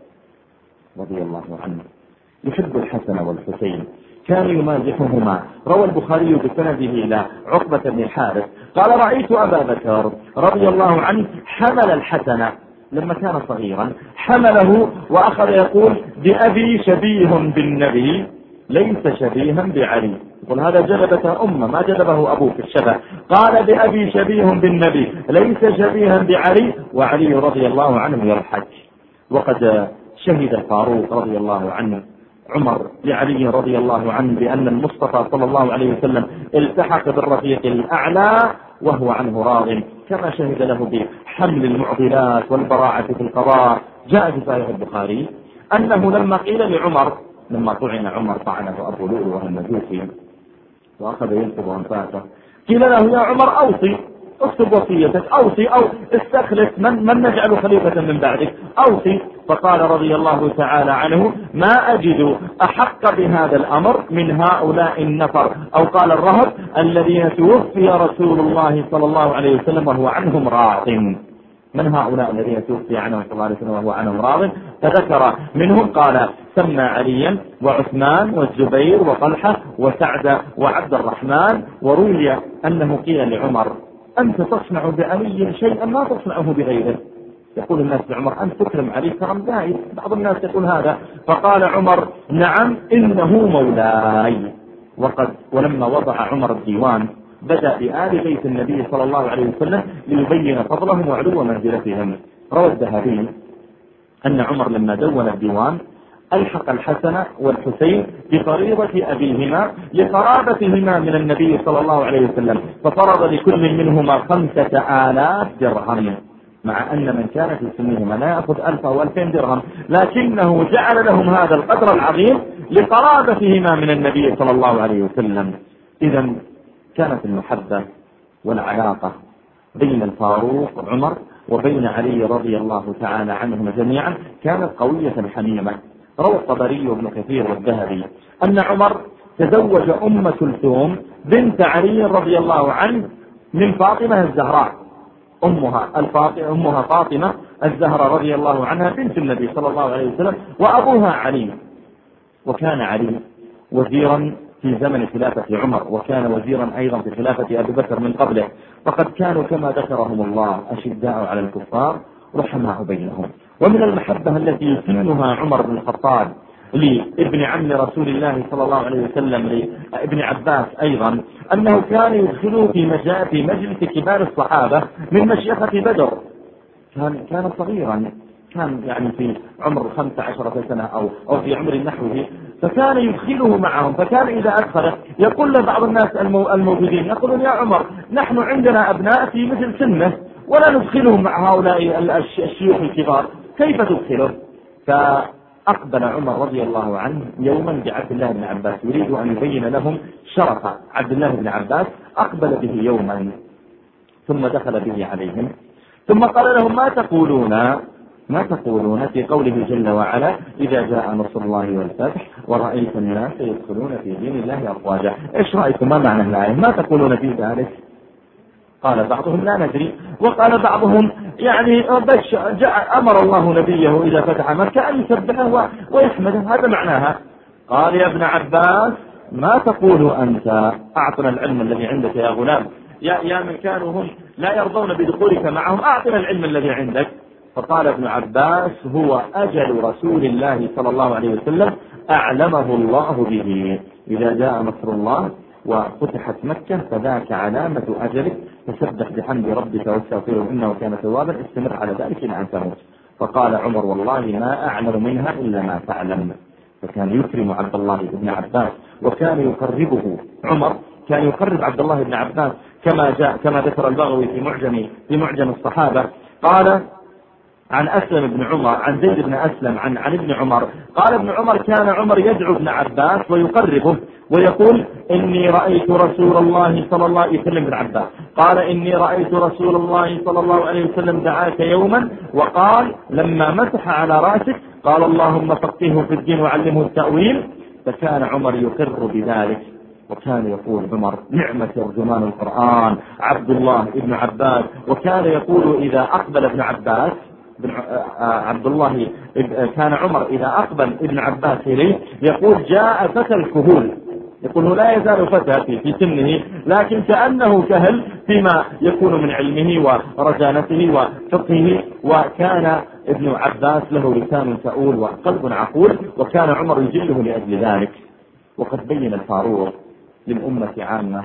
S1: رضي الله عنه يحب الحسن والحسين، كان يمازحهما. روى البخاري بسنده إلى عقبة بن الحارث قال: رأيت أبا بكر رضي الله عنه حمل الحسن لما كان صغيرا، حمله وأخذ يقول: بأبي شبيه بالنبي ليس شبيها بعلي. يقول هذا جلبة أمه، ما جلبه أبوه في الشبه. قال: بأبي شبيه بالنبي ليس شبيها بعلي، وعلي رضي الله عنه يضحك. وقد شهد الفاروق رضي الله عنه عمر لعلي رضي الله عنه بأن المصطفى صلى الله عليه وسلم التحق بالرفيق الأعلى وهو عنه راض، كما شهد له بحمل المعضلات والبراعة في القضاء. جاء في صحيح البخاري أنه لما قيل لعمر، لما طعن عمر طعنه أبو لؤلؤ المجوسي وأخذ ينصب أنفاسه، قيل له: يا عمر أوصي، اكتب وصيتك، أوصي أو استخلف من, من نجعل خليفة من بعدك، أوصي. فقال رضي الله تعالى عنه: ما أجد أحق بهذا الأمر من هؤلاء النفر، أو قال الرهب الذين توفي رسول الله صلى الله عليه وسلم وهو عنهم راض. من هؤلاء الذين توفي عنهم صلى الله عليه وسلم وهو عنهم راض؟ فذكر منهم قال: سمى عليا وعثمان والزبير وطلحة وسعد وعبد الرحمن. وروي أنه قيل لعمر: أنت تصنع بعلي شيئا ما تصنعه بغيره. يقول الناس لعمر: أنت تكرم علي كرم زائد. بعض الناس يقول هذا. فقال عمر: نعم إنه مولاي. وقد ولما وضع عمر الديوان بدأ بآل بيت النبي صلى الله عليه وسلم ليبين فضلهم وعلو منزلتهم. روى الذهبي أن عمر لما دون الديوان ألحق الحسن والحسين بفريضة أبيهما لقرابتهما من النبي صلى الله عليه وسلم، ففرض لكل منهما خمسة آلاف درهم. مع أن من كان في سنهما لا يأخذ ألف أو ألفين درهم، لكنه جعل لهم هذا القدر العظيم لقرابتهما من النبي صلى الله عليه وسلم. إذا كانت المحبة والعلاقة بين الفاروق عمر وبين علي رضي الله تعالى عنهم جميعا كانت قوية حميمة. روى الطبري وابن كثير والذهبي أن عمر تزوج أم كلثوم بنت علي رضي الله عنه من فاطمة الزهراء، أمها, أمها فاطمة الزهراء رضي الله عنها بنت النبي صلى الله عليه وسلم، وأبوها علي. وكان علي وزيرا في زمن خلافة عمر، وكان وزيرا أيضا في خلافة أبي بكر من قبله، فقد كانوا كما ذكرهم الله أشداء على الكفار رحماء بينهم. ومن المحبة التي يسنها عمر بن الخطاب لابن عم رسول الله صلى الله عليه وسلم لابن عباس أيضا أنه كان يدخله في في مجلس كبار الصحابة من مشيخة بدر. كان كان صغيرا، كان يعني في عمر خمسة عشرة سنة أو أو في عمر نحوه، فكان يدخله معهم. فكان إذا أدخله يقول لبعض الناس الموجودين يقولون: يا عمر، نحن عندنا أبناء في مثل سنه ولا ندخلهم مع هؤلاء الشيوخ الكبار، كيف تدخله؟ فأقبل عمر رضي الله عنه يوما بعبد الله بن عباس يريد أن يبين لهم شرف عبد الله بن عباس. أقبل به يوما ثم دخل به عليهم ثم قال لهم: ما تقولون ما تقولون في قوله جل وعلا: إذا جاء نصر الله والفتح ورأيت الناس يدخلون في دين الله أفواجا. إيش رأيكم؟ ما معنى الآية؟ ما تقولون في ذلك؟ قال بعضهم: لا ندري. وقال بعضهم: يعني بش أمر الله نبيه إذا فتح مكة أن يسبحه ويحمده، هذا معناها. قال: يا ابن عباس، ما تقول أنت؟ أعطنا العلم الذي عندك يا غلام، يا, يا من كانوا هم لا يرضون بدخولك معهم، أعطنا العلم الذي عندك. فقال ابن عباس: هو أجل رسول الله صلى الله عليه وسلم أعلمه الله به. إذا جاء نصر الله وفتحت مكة فذاك علامة أجلك، فسبح بحمد ربك واستغفره إنه كان توابا، استمر على ذلك إلى أن تموت. فقال عمر: والله ما أعلم منها إلا ما تعلم. فكان يكرم عبد الله بن عباس وكان يقربه. عمر كان يقرب عبد الله بن عباس كما جاء كما ذكر البغوي في معجم في معجم الصحابة. قال عن أسلم بن عمر عن زيد بن أسلم عن عن ابن عمر قال: ابن عمر كان عمر يدعو ابن عباس ويقربه ويقول: إني رأيت رسول الله صلى الله عليه وسلم. ابن عباس قال: إني رأيت رسول الله صلى الله عليه وسلم دعاك يوما وقال لما مسح على رأسك قال: اللهم فقهه في الدين وعلمه التأويل. فكان عمر يقر بذلك، وكان يقول عمر: نعمة ترجمان القرآن عبد الله ابن عباس. وكان يقول إذا أقبل ابن عباس بن عبد الله كان عمر إذا أقبل ابن عباس إليه يقول: جاء فتى الكهول. يقول: لا يزال فتى في سنه لكن كأنه كهل فيما يكون من علمه ورزانته وفقهه. وكان ابن عباس له لسان سؤول وقلب عقول، وكان عمر يجله لأجل ذلك. وقد بين الفاروق للأمة عامة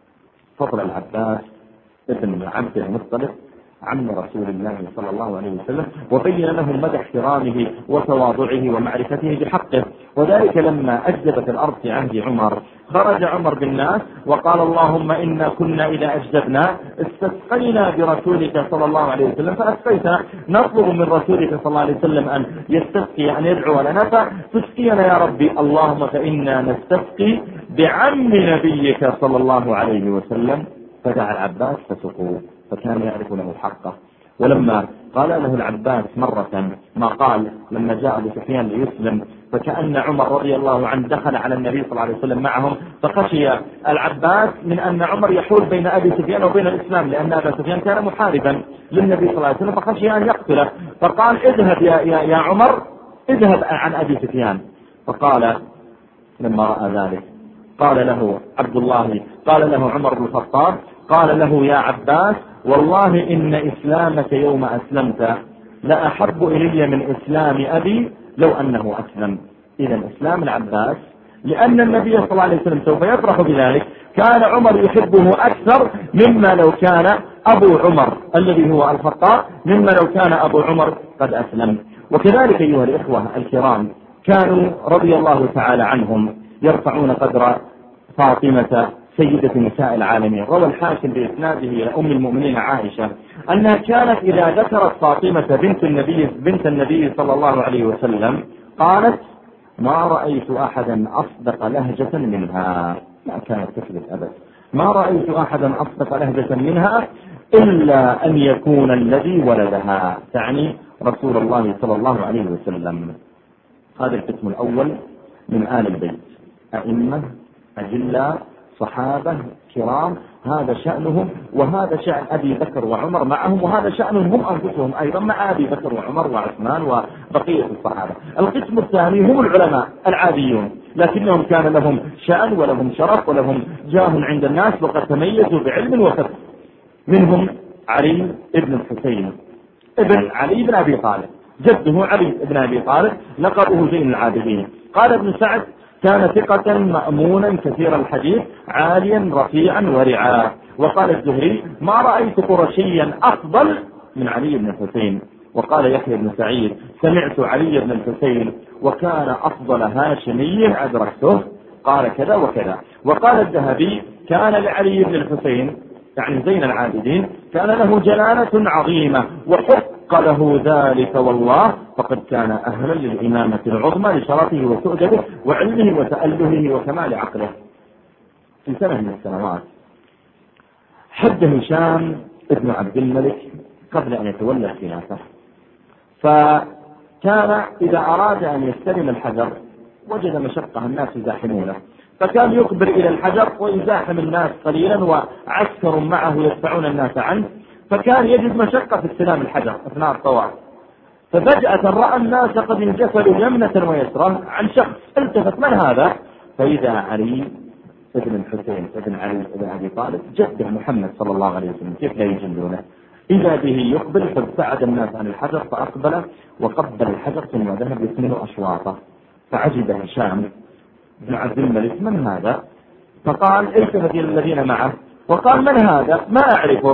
S1: فضل العباس ابن عبد المطلب عم رسول الله صلى الله عليه وسلم، وبين لهم مدى احترامه وتواضعه ومعرفته بحقه. وذلك لما أجدبت الأرض في عهد عمر خرج عمر بالناس وقال: اللهم إنا كنا إذا أجدبنا استسقينا برسولك صلى الله عليه وسلم فأسقيتنا، نطلب من رسولك صلى الله عليه وسلم أن يستسقي، أن يدعو لنا فتسقينا يا ربي. اللهم فإنا نستسقي بعم نبيك صلى الله عليه وسلم. فدعا العباس فسقوه، فكان يعرف له حقه. ولما قال له العباس مرة ما قال لما جاء أبو سفيان ليسلم، فكأن عمر رضي الله عنه دخل على النبي صلى الله عليه وسلم معهم، فخشي العباس من أن عمر يحول بين أبي سفيان وبين الإسلام، لأن أبا سفيان كان محاربا للنبي صلى الله عليه وسلم، فخشي أن يقتله. فقال: اذهب يا, يا, يا عمر، اذهب عن أبي سفيان. فقال لما رأى ذلك قال له عبد الله قال له عمر بن الخطاب قال له: يا عباس، والله إن إسلامك يوم أسلمت لأحب إلي من إسلام أبي لو أنه أسلم. إذا إسلام العباس لأن النبي صلى الله عليه وسلم سوف يفرح بذلك، كان عمر يحبه أكثر مما لو كان أبو عمر الذي هو الخطاب، مما لو كان أبو عمر قد أسلم. وكذلك أيها الإخوة الكرام كانوا رضي الله تعالى عنهم يرفعون قدر فاطمة سيدة نساء العالمين. روى الحاكم بإسناده إلى أم المؤمنين عائشة أنها كانت إذا ذكرت فاطمة بنت النبي بنت النبي صلى الله عليه وسلم قالت: ما رأيت أحدا أصدق لهجة منها. ما كانت تكذب أبدا. ما رأيت أحدا أصدق لهجة منها إلا أن يكون الذي ولدها، تعني رسول الله صلى الله عليه وسلم. هذا القسم الأول من آل البيت، أئمة أجلاء صحابة كرام، هذا شأنهم، وهذا شأن أبي بكر وعمر معهم، وهذا شأنهم هم أنفسهم أيضا مع أبي بكر وعمر وعثمان وبقية الصحابة. القسم الثاني هم العلماء العاديون، لكنهم كان لهم شأن ولهم شرف ولهم جاه عند الناس، وقد تميزوا بعلم وفقه. منهم علي بن الحسين ابن علي بن أبي طالب، جده علي بن أبي طالب، لقبه زين العابدين. قال ابن سعد: كان ثقة مأمونا كثير الحديث عاليا رفيعا ورعا. وقال الزهري: ما رأيت قرشيا أفضل من علي بن الحسين. وقال يحيى بن سعيد: سمعت علي بن الحسين وكان أفضل هاشمي أدركته، قال كذا وكذا. وقال الذهبي: كان لعلي بن الحسين يعني زين العابدين كان له جلالة عظيمة وحق له ذلك، والله فقد كان أهلا للإمامة العظمى لشرفه وسؤدده وعلمه وتأله وكمال عقله. في سنة من السنوات حج هشام ابن عبد الملك قبل أن يتولى الخلافة، فكان إذا أراد أن يستلم الحجر وجد مشقة الناس يزاحمونه، فكان يقبل إلى الحجر ويزاحم الناس قليلا وعسكر معه يدفعون الناس عنه، فكان يجد مشقة في استلام الحجر أثناء الطواف. ففجأة رأى الناس قد انجفلوا يمنة ويسرى عن شخص، التفت: من هذا؟ فإذا علي ابن الحسين ابن علي ابن أبي طالب جده محمد صلى الله عليه وسلم، كيف لا يجلونه؟ إذا به يقبل، فابتعد الناس عن الحجر فأقبل وقبل الحجر ثم ذهب يثمن أشواطه. فعجب هشام بن عبد الملك: من هذا؟ فقال: التفت إلى الذين معه وقال: من هذا؟ ما أعرفه.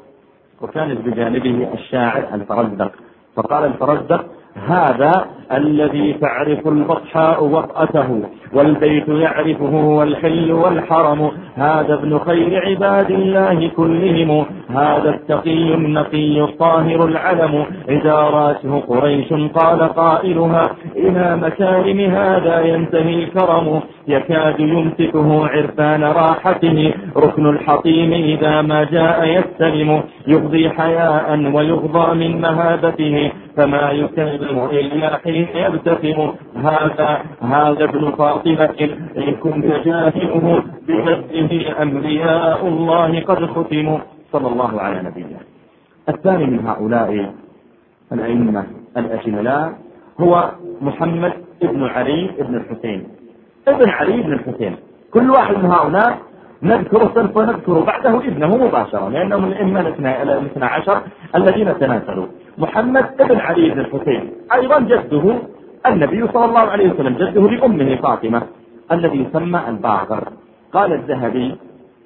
S1: وكان بجانبه الشاعر الفرزدق، فقال الفرزدق: هذا الذي تعرف البطحاء وطأته والبيت يعرفه والحل والحرم، هذا ابن خير عباد الله كلهم، هذا التقي النقي الطاهر العلم، إذا راته قريش قال قائلها إلى مكارم هذا ينتهي الكرم، يكاد يمسكه عرفان راحته، ركن الحطيم إذا ما جاء يستلم، يقضي حياء ويغضى من مهابته، فما يكلم إلا حين يبتسم، هذا هذا ابن فاطمة إن كنت جاهله بجده أنبياء الله قد ختموا. صلى الله على نبينا. الثاني من هؤلاء الأئمة الأجلاء هو محمد ابن علي ابن الحسين ابن علي ابن الحسين. كل واحد من هؤلاء نذكر سوف نذكر بعده ابنه مباشرة، لأنهم الأئمة الاثنى عشر الذين تناسلوا. محمد ابن علي بن الحسين أيضا جده النبي صلى الله عليه وسلم، جده لأمه فاطمة، الذي يسمى الباقر. قال الذهبي: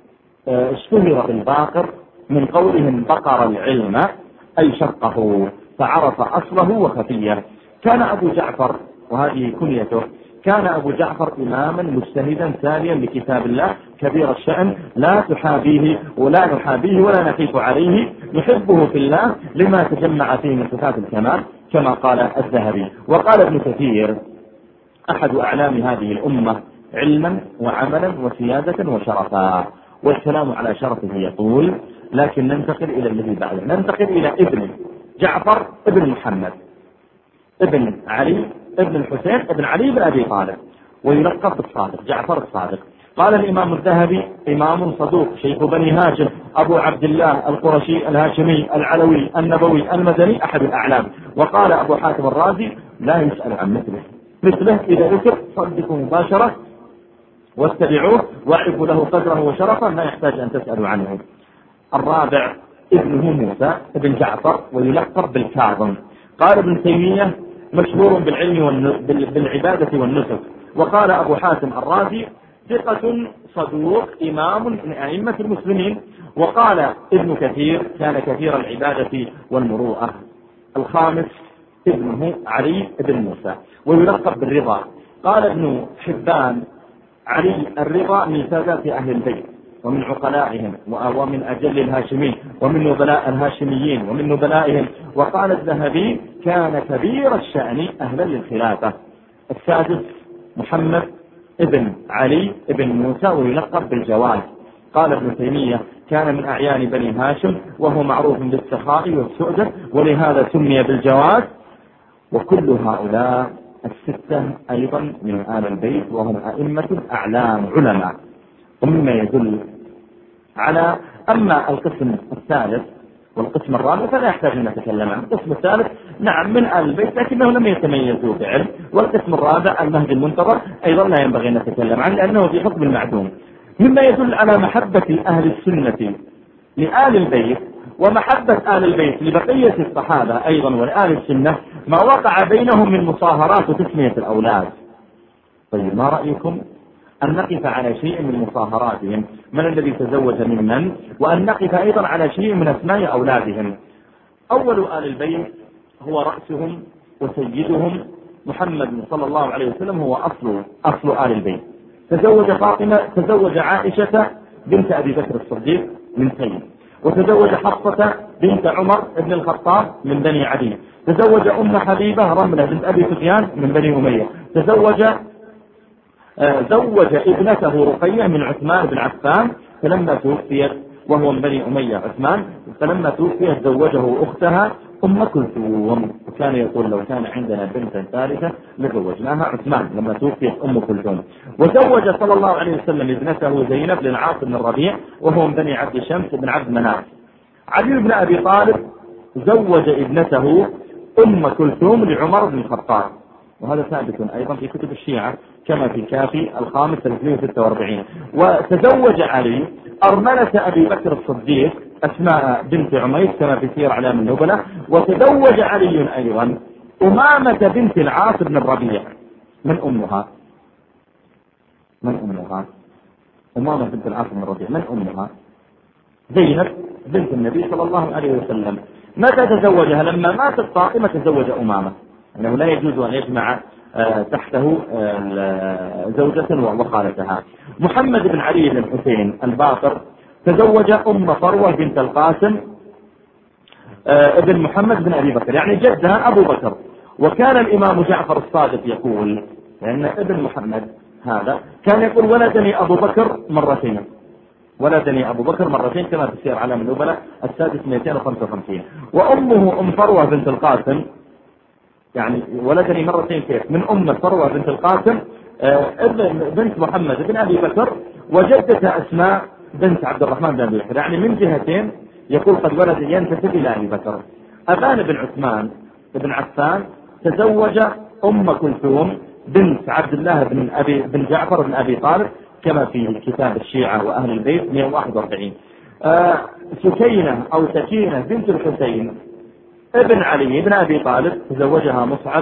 S1: اشتهر بالباقر من قولهم بقر العلم أي شقه، فعرف أصله وخفيه. كان أبو جعفر، وهذه كنيته، كان أبو جعفر إماما مجتهدا ثانيا لكتاب الله كبير الشأن، لا تحابيه ولا نحابيه ولا نخيف عليه، نحبه في الله لما تجمع فيه من صفات الكمال كما قال الذهبي. وقال ابن كثير: أحد أعلام هذه الأمة علما وعملا وسيادة وشرفا. والكلام على شرفه يقول، لكن ننتقل إلى الذي بعده، ننتقل إلى ابن جعفر ابن محمد ابن علي ابن الحسين ابن علي بن أبي طالب، ويلقب بالصادق، جعفر الصادق. قال الإمام الذهبي: إمام صدوق، شيخ بني هاشم، أبو عبد الله القرشي الهاشمي العلوي النبوي المدني، أحد الأعلام. وقال أبو حاتم الرازي: لا يسأل عن مثله، مثله إذا ذكر صدقوا مباشرة واتبعوه واعرفوا له قدره وشرفه، ما يحتاج أن تسألوا عنه. الرابع ابنه موسى ابن جعفر، ويلقب بالكاظم. قال ابن تيمية: مشهور بالعلم بالعبادة والنسك. وقال أبو حاتم الرازي: ثقة صدوق إمام من أئمة المسلمين. وقال ابن كثير: كان كثير العبادة والمروءة. الخامس ابنه علي بن موسى، ويلقب بالرضا. قال ابن حبان: علي الرضا من سادات أهل البيت، ومن عقلائهم ومن أجل الهاشمين ومن نبلاء الهاشميين ومن نبلائهم. وقال الذهبي كان كبير الشأن أهلا للخلافة. السادس محمد ابن علي ابن موسى ويلقب بالجواد. قال ابن تيمية كان من أعيان بني هاشم وهو معروف بالسخاء والسؤدة ولهذا سمي بالجواد. وكل هؤلاء الستة أيضا من آل البيت وهم أئمة أعلام علماء. ومما يدل على أما القسم الثالث والقسم الرابع فلا يحتاج أن نتكلم عنه. القسم الثالث نعم من آل البيت لكنه لم يتميزوا بعلم. والقسم الرابع المهدي المنتظر أيضا لا ينبغي أن نتكلم عنه لأنه في حكم المعدوم. مما يدل على محبة أهل السنة لآل البيت ومحبة آل البيت لبقية الصحابة أيضا ولآل السنة ما وقع بينهم من مصاهرات وتسمية الأولاد. طيب ما رأيكم أن نقف على شيء من مصاهراتهم من الذي تزوج ممن وأن نقف أيضا على شيء من أسماء أولادهم. أول آل البيت هو رأسهم وسيدهم محمد صلى الله عليه وسلم هو أصل أصل آل البيت. تزوج فاطمة تزوج عائشة بنت أبي بكر الصديق من تيم وتزوج حفصة بنت عمر بن الخطاب من بني عدي. تزوج أم حبيبة رملة بنت أبي سفيان من بني أمية. تزوج آه زوج ابنته رقية من عثمان بن عفان فلما توفيت وهو من بني أمية عثمان فلما توفيت زوجه أختها أم كلثوم. وكان يقول لو كان عندنا بنتا ثالثة لزوجناها عثمان لما توفيت أم كلثوم. وزوج صلى الله عليه وسلم ابنته زينب للعاص بن الربيع وهو من بني عبد شمس بن عبد مناف. علي بن أبي طالب زوج ابنته أم كلثوم لعمر بن الخطاب وهذا ثابت أيضا في كتب الشيعة كما في كافي الخامس ثلاثمائة وستة وأربعين. وتزوج علي أرملة أبي بكر الصديق أسماء بنت عميس كما في سير أعلام النبلة. وتزوج علي أيضا أمامة بنت العاص بن الربيع. من أمها؟ من أمها؟ أمامة بنت العاص بن الربيع من أمها؟ زينب بنت النبي صلى الله عليه وسلم. متى تزوجها؟ لما ماتت فاطمة تزوج أمامة أنه لا يجوز أن يجمع تحته زوجة وخالتها. محمد بن علي بن الحسين الباقر تزوج أم فروة بنت القاسم ابن محمد بن أبي بكر يعني جدها أبو بكر. وكان الإمام جعفر الصادق يقول لأن ابن محمد هذا كان يقول ولدني أبو بكر مرتين ولدني أبو بكر مرتين كما في سير أعلام النبلة السادس مئتين وخمسة وخمسين. وأمه أم فروة بنت القاسم يعني ولدني مرتين كيف من أم فروة بنت القاسم ابن بنت محمد بن أبي بكر وجدتها أسماء بنت عبد الرحمن بن أبي بكر يعني من جهتين يقول قد ولد ينتسب إلى أبي بكر. أبان بن عثمان بن عفان تزوج أم كلثوم بنت عبد الله بن أبي بن جعفر بن أبي طالب كما في كتاب الشيعة وأهل البيت مئة وواحد وأربعين. آه سكينة أو سكينة بنت الحسين ابن علي بن أبي طالب تزوجها مصعب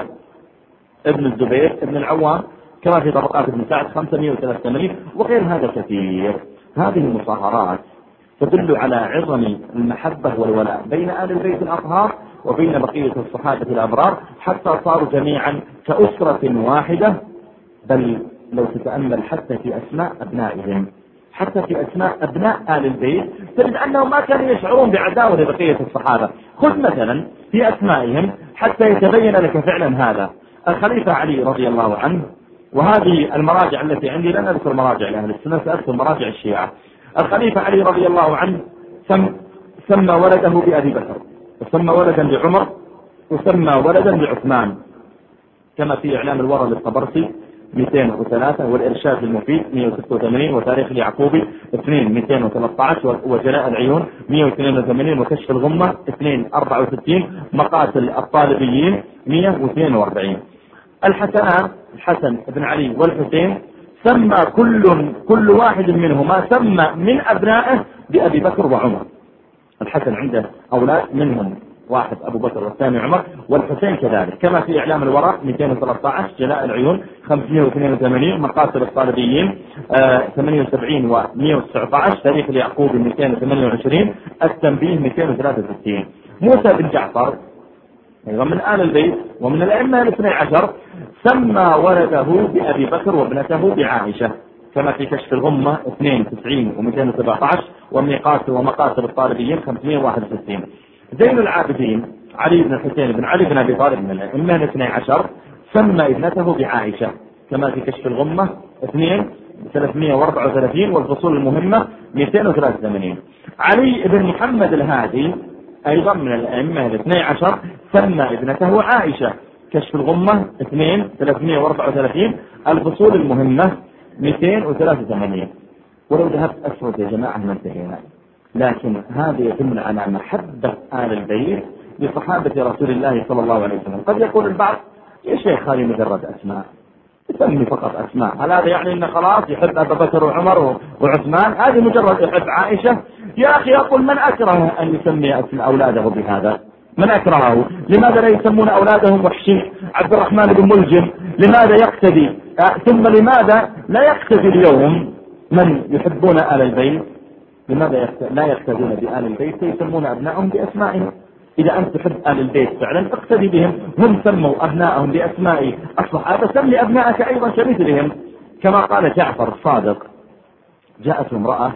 S1: ابن الزبير ابن العوام كما في طبقات ابن سعد خمسمائة وثلاثة وثمانين وغير هذا كثير. هذه المصاهرات تدل على عظم المحبة والولاء بين آل البيت الأطهار وبين بقية الصحابة الأبرار حتى صاروا جميعا كأسرة واحدة. بل لو تتأمل حتى في أسماء أبنائهم حتى في أسماء أبناء آل البيت تجد أنهم ما كانوا يشعرون بعداوة لبقية الصحابة. خذ مثلا في أسمائهم حتى يتبين لك فعلا هذا. الخليفة علي رضي الله عنه وهذه المراجع التي عندي لن أذكر مراجع لأهل السنة سأذكر مراجع الشيعة. الخليفة علي رضي الله عنه سم سمى ولده بأبي بكر وسمى ولدا لعمر وسمى ولدا لعثمان كما في إعلام الورى للطبرسي مئتين وثلاثة والإرشاد المفيد مئة وستة وثمانين وتاريخ اليعقوبي اثنين مئتين وثلاثة عشر وجلاء العيون مئة واثنين وثمانين وكشف الغمة اثنين أربعة وستين مقاتل الطالبيين مئة واثنين وأربعين. الحسنان الحسن بن علي والحسين سمى كل كل واحد منهما سمى من أبنائه بأبي بكر وعمر. الحسن عنده أولاد منهم واحد أبو بكر والثاني عمر والحسين كذلك كما في إعلام الوراء مئتين وثلاثة عشر جلاء العيون خمسمائة واثنين وثمانين مقاتل الطالبيين آه ثمانية وسبعين ومئة وتسعة عشر تاريخ اليعقوبي مئتين وثمانية وعشرين التنبيه مئتين وثلاثة وستين. موسى بن جعفر أيضا من آل البيت ومن الأئمة الاثني عشر سمى ولده بأبي بكر وابنته بعائشة كما في كشف الغمة اثنين وتسعين ومئتين وسبعة عشر، وميقات ومقاتل الطالبيين خمسمائة وواحد وستين. زين العابدين علي بن الحسين بن علي بن أبي طالب من الأئمة الاثني عشر سمى ابنته بعائشة، كما في كشف الغمة اثنين ثلاثمائة وأربعة وثلاثين والفصول المهمة مئتين وثلاثة وثمانين. علي بن محمد الهادي أيضا من الأئمة الاثني عشر سمى ابنته عائشة، كشف الغمة اثنين ثلاثمائة وأربعة وثلاثين الفصول المهمة مئتين وثلاثة وثمانين. ولو ذهبت أسود يا جماعة ما انتهينا، لكن هذا يدل على محبة آل البيت لصحابة رسول الله صلى الله عليه وسلم. قد يقول البعض يا شيخ هذه مجرد أسماء، يسمي فقط أسماء، هل هذا يعني أنه خلاص يحب أبا بكر وعمر وعثمان؟ هذه مجرد يحب عائشة. يا أخي أقول من أكره أن يسمي اسم أولاده بهذا؟ من أكرهه؟ لماذا لا يسمون أولادهم وحشي عبد الرحمن بن ملجم؟ لماذا يقتدي أه ثم لماذا لا يقتدي اليوم من يحبون آل البيت؟ لماذا لا يقتدون بآل البيت يسمون أبنائهم بأسمائهم؟ إذا أنت تحب آل البيت فعلا اقتدي بهم، هم سموا أبنائهم بأسماء الصحابة، سمي أبنائك أيضا كمثلهم. كما قال جعفر الصادق، جاءت امرأة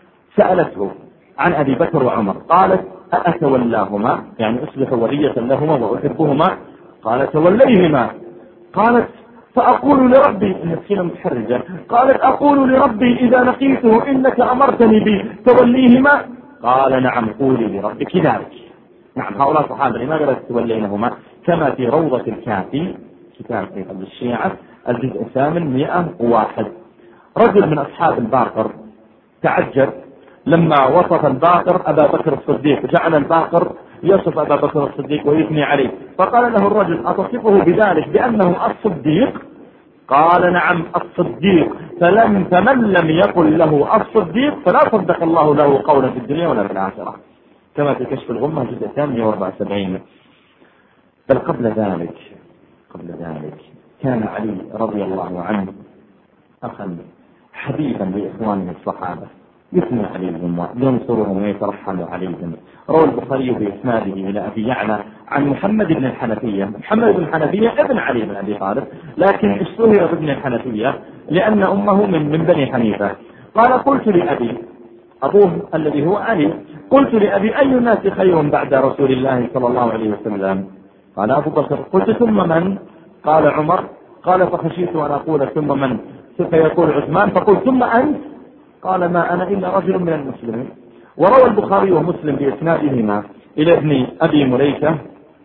S1: سألته عن أبي بكر وعمر، قالت أأتولاهما يعني أصبح ولية لهما وأحبهما؟ قال توليهما. قالت فأقول لربي، المسكينة متحرجة، قالت أقول لربي إذا لقيته إنك أمرتني بي توليهما؟ قال نعم قولي لربك ذلك. نعم هؤلاء صحابة لماذا لا تتولينهما؟ كما في روضة الكافي كتاب في قبل الشيعة الجزء الثامن مئة وواحد. رجل من أصحاب الباقر تعجب لما وصف الباقر أبا بكر الصديق، جعل الباقر يصف أبا بكر الصديق ويثني عليه، فقال له الرجل أتصفه بذلك بأنه الصديق؟ قال نعم الصديق، فلم فمن لم يقل له الصديق فلا صدق الله له قولا في الدنيا ولا في الآخرة، كما في كشف الغمة جزء ثمانية وأربعة وسبعين. بل قبل ذلك قبل ذلك كان علي رضي الله عنه أخا حبيبا لإخوانه الصحابة، يثني عليهم وينصرهم ويترحم عليهم. روى البخاري بإسناده إلى أبي يعلى عن محمد بن الحنفية، محمد بن الحنفية ابن علي بن أبي طالب، لكن اشتهر بابن الحنفية لأن أمه من من بني حنيفة. قال قلت لأبي، أبوه الذي هو علي، قلت لأبي أي الناس خير بعد رسول الله صلى الله عليه وسلم؟ قال أبو بكر. قلت ثم من؟ قال عمر. قال فخشيت أن أقول ثم من فيقول عثمان، فقلت ثم أنت؟ قال ما أنا إلا رجل من المسلمين. وروى البخاري ومسلم بإسنادهما إلى ابن أبي مليكة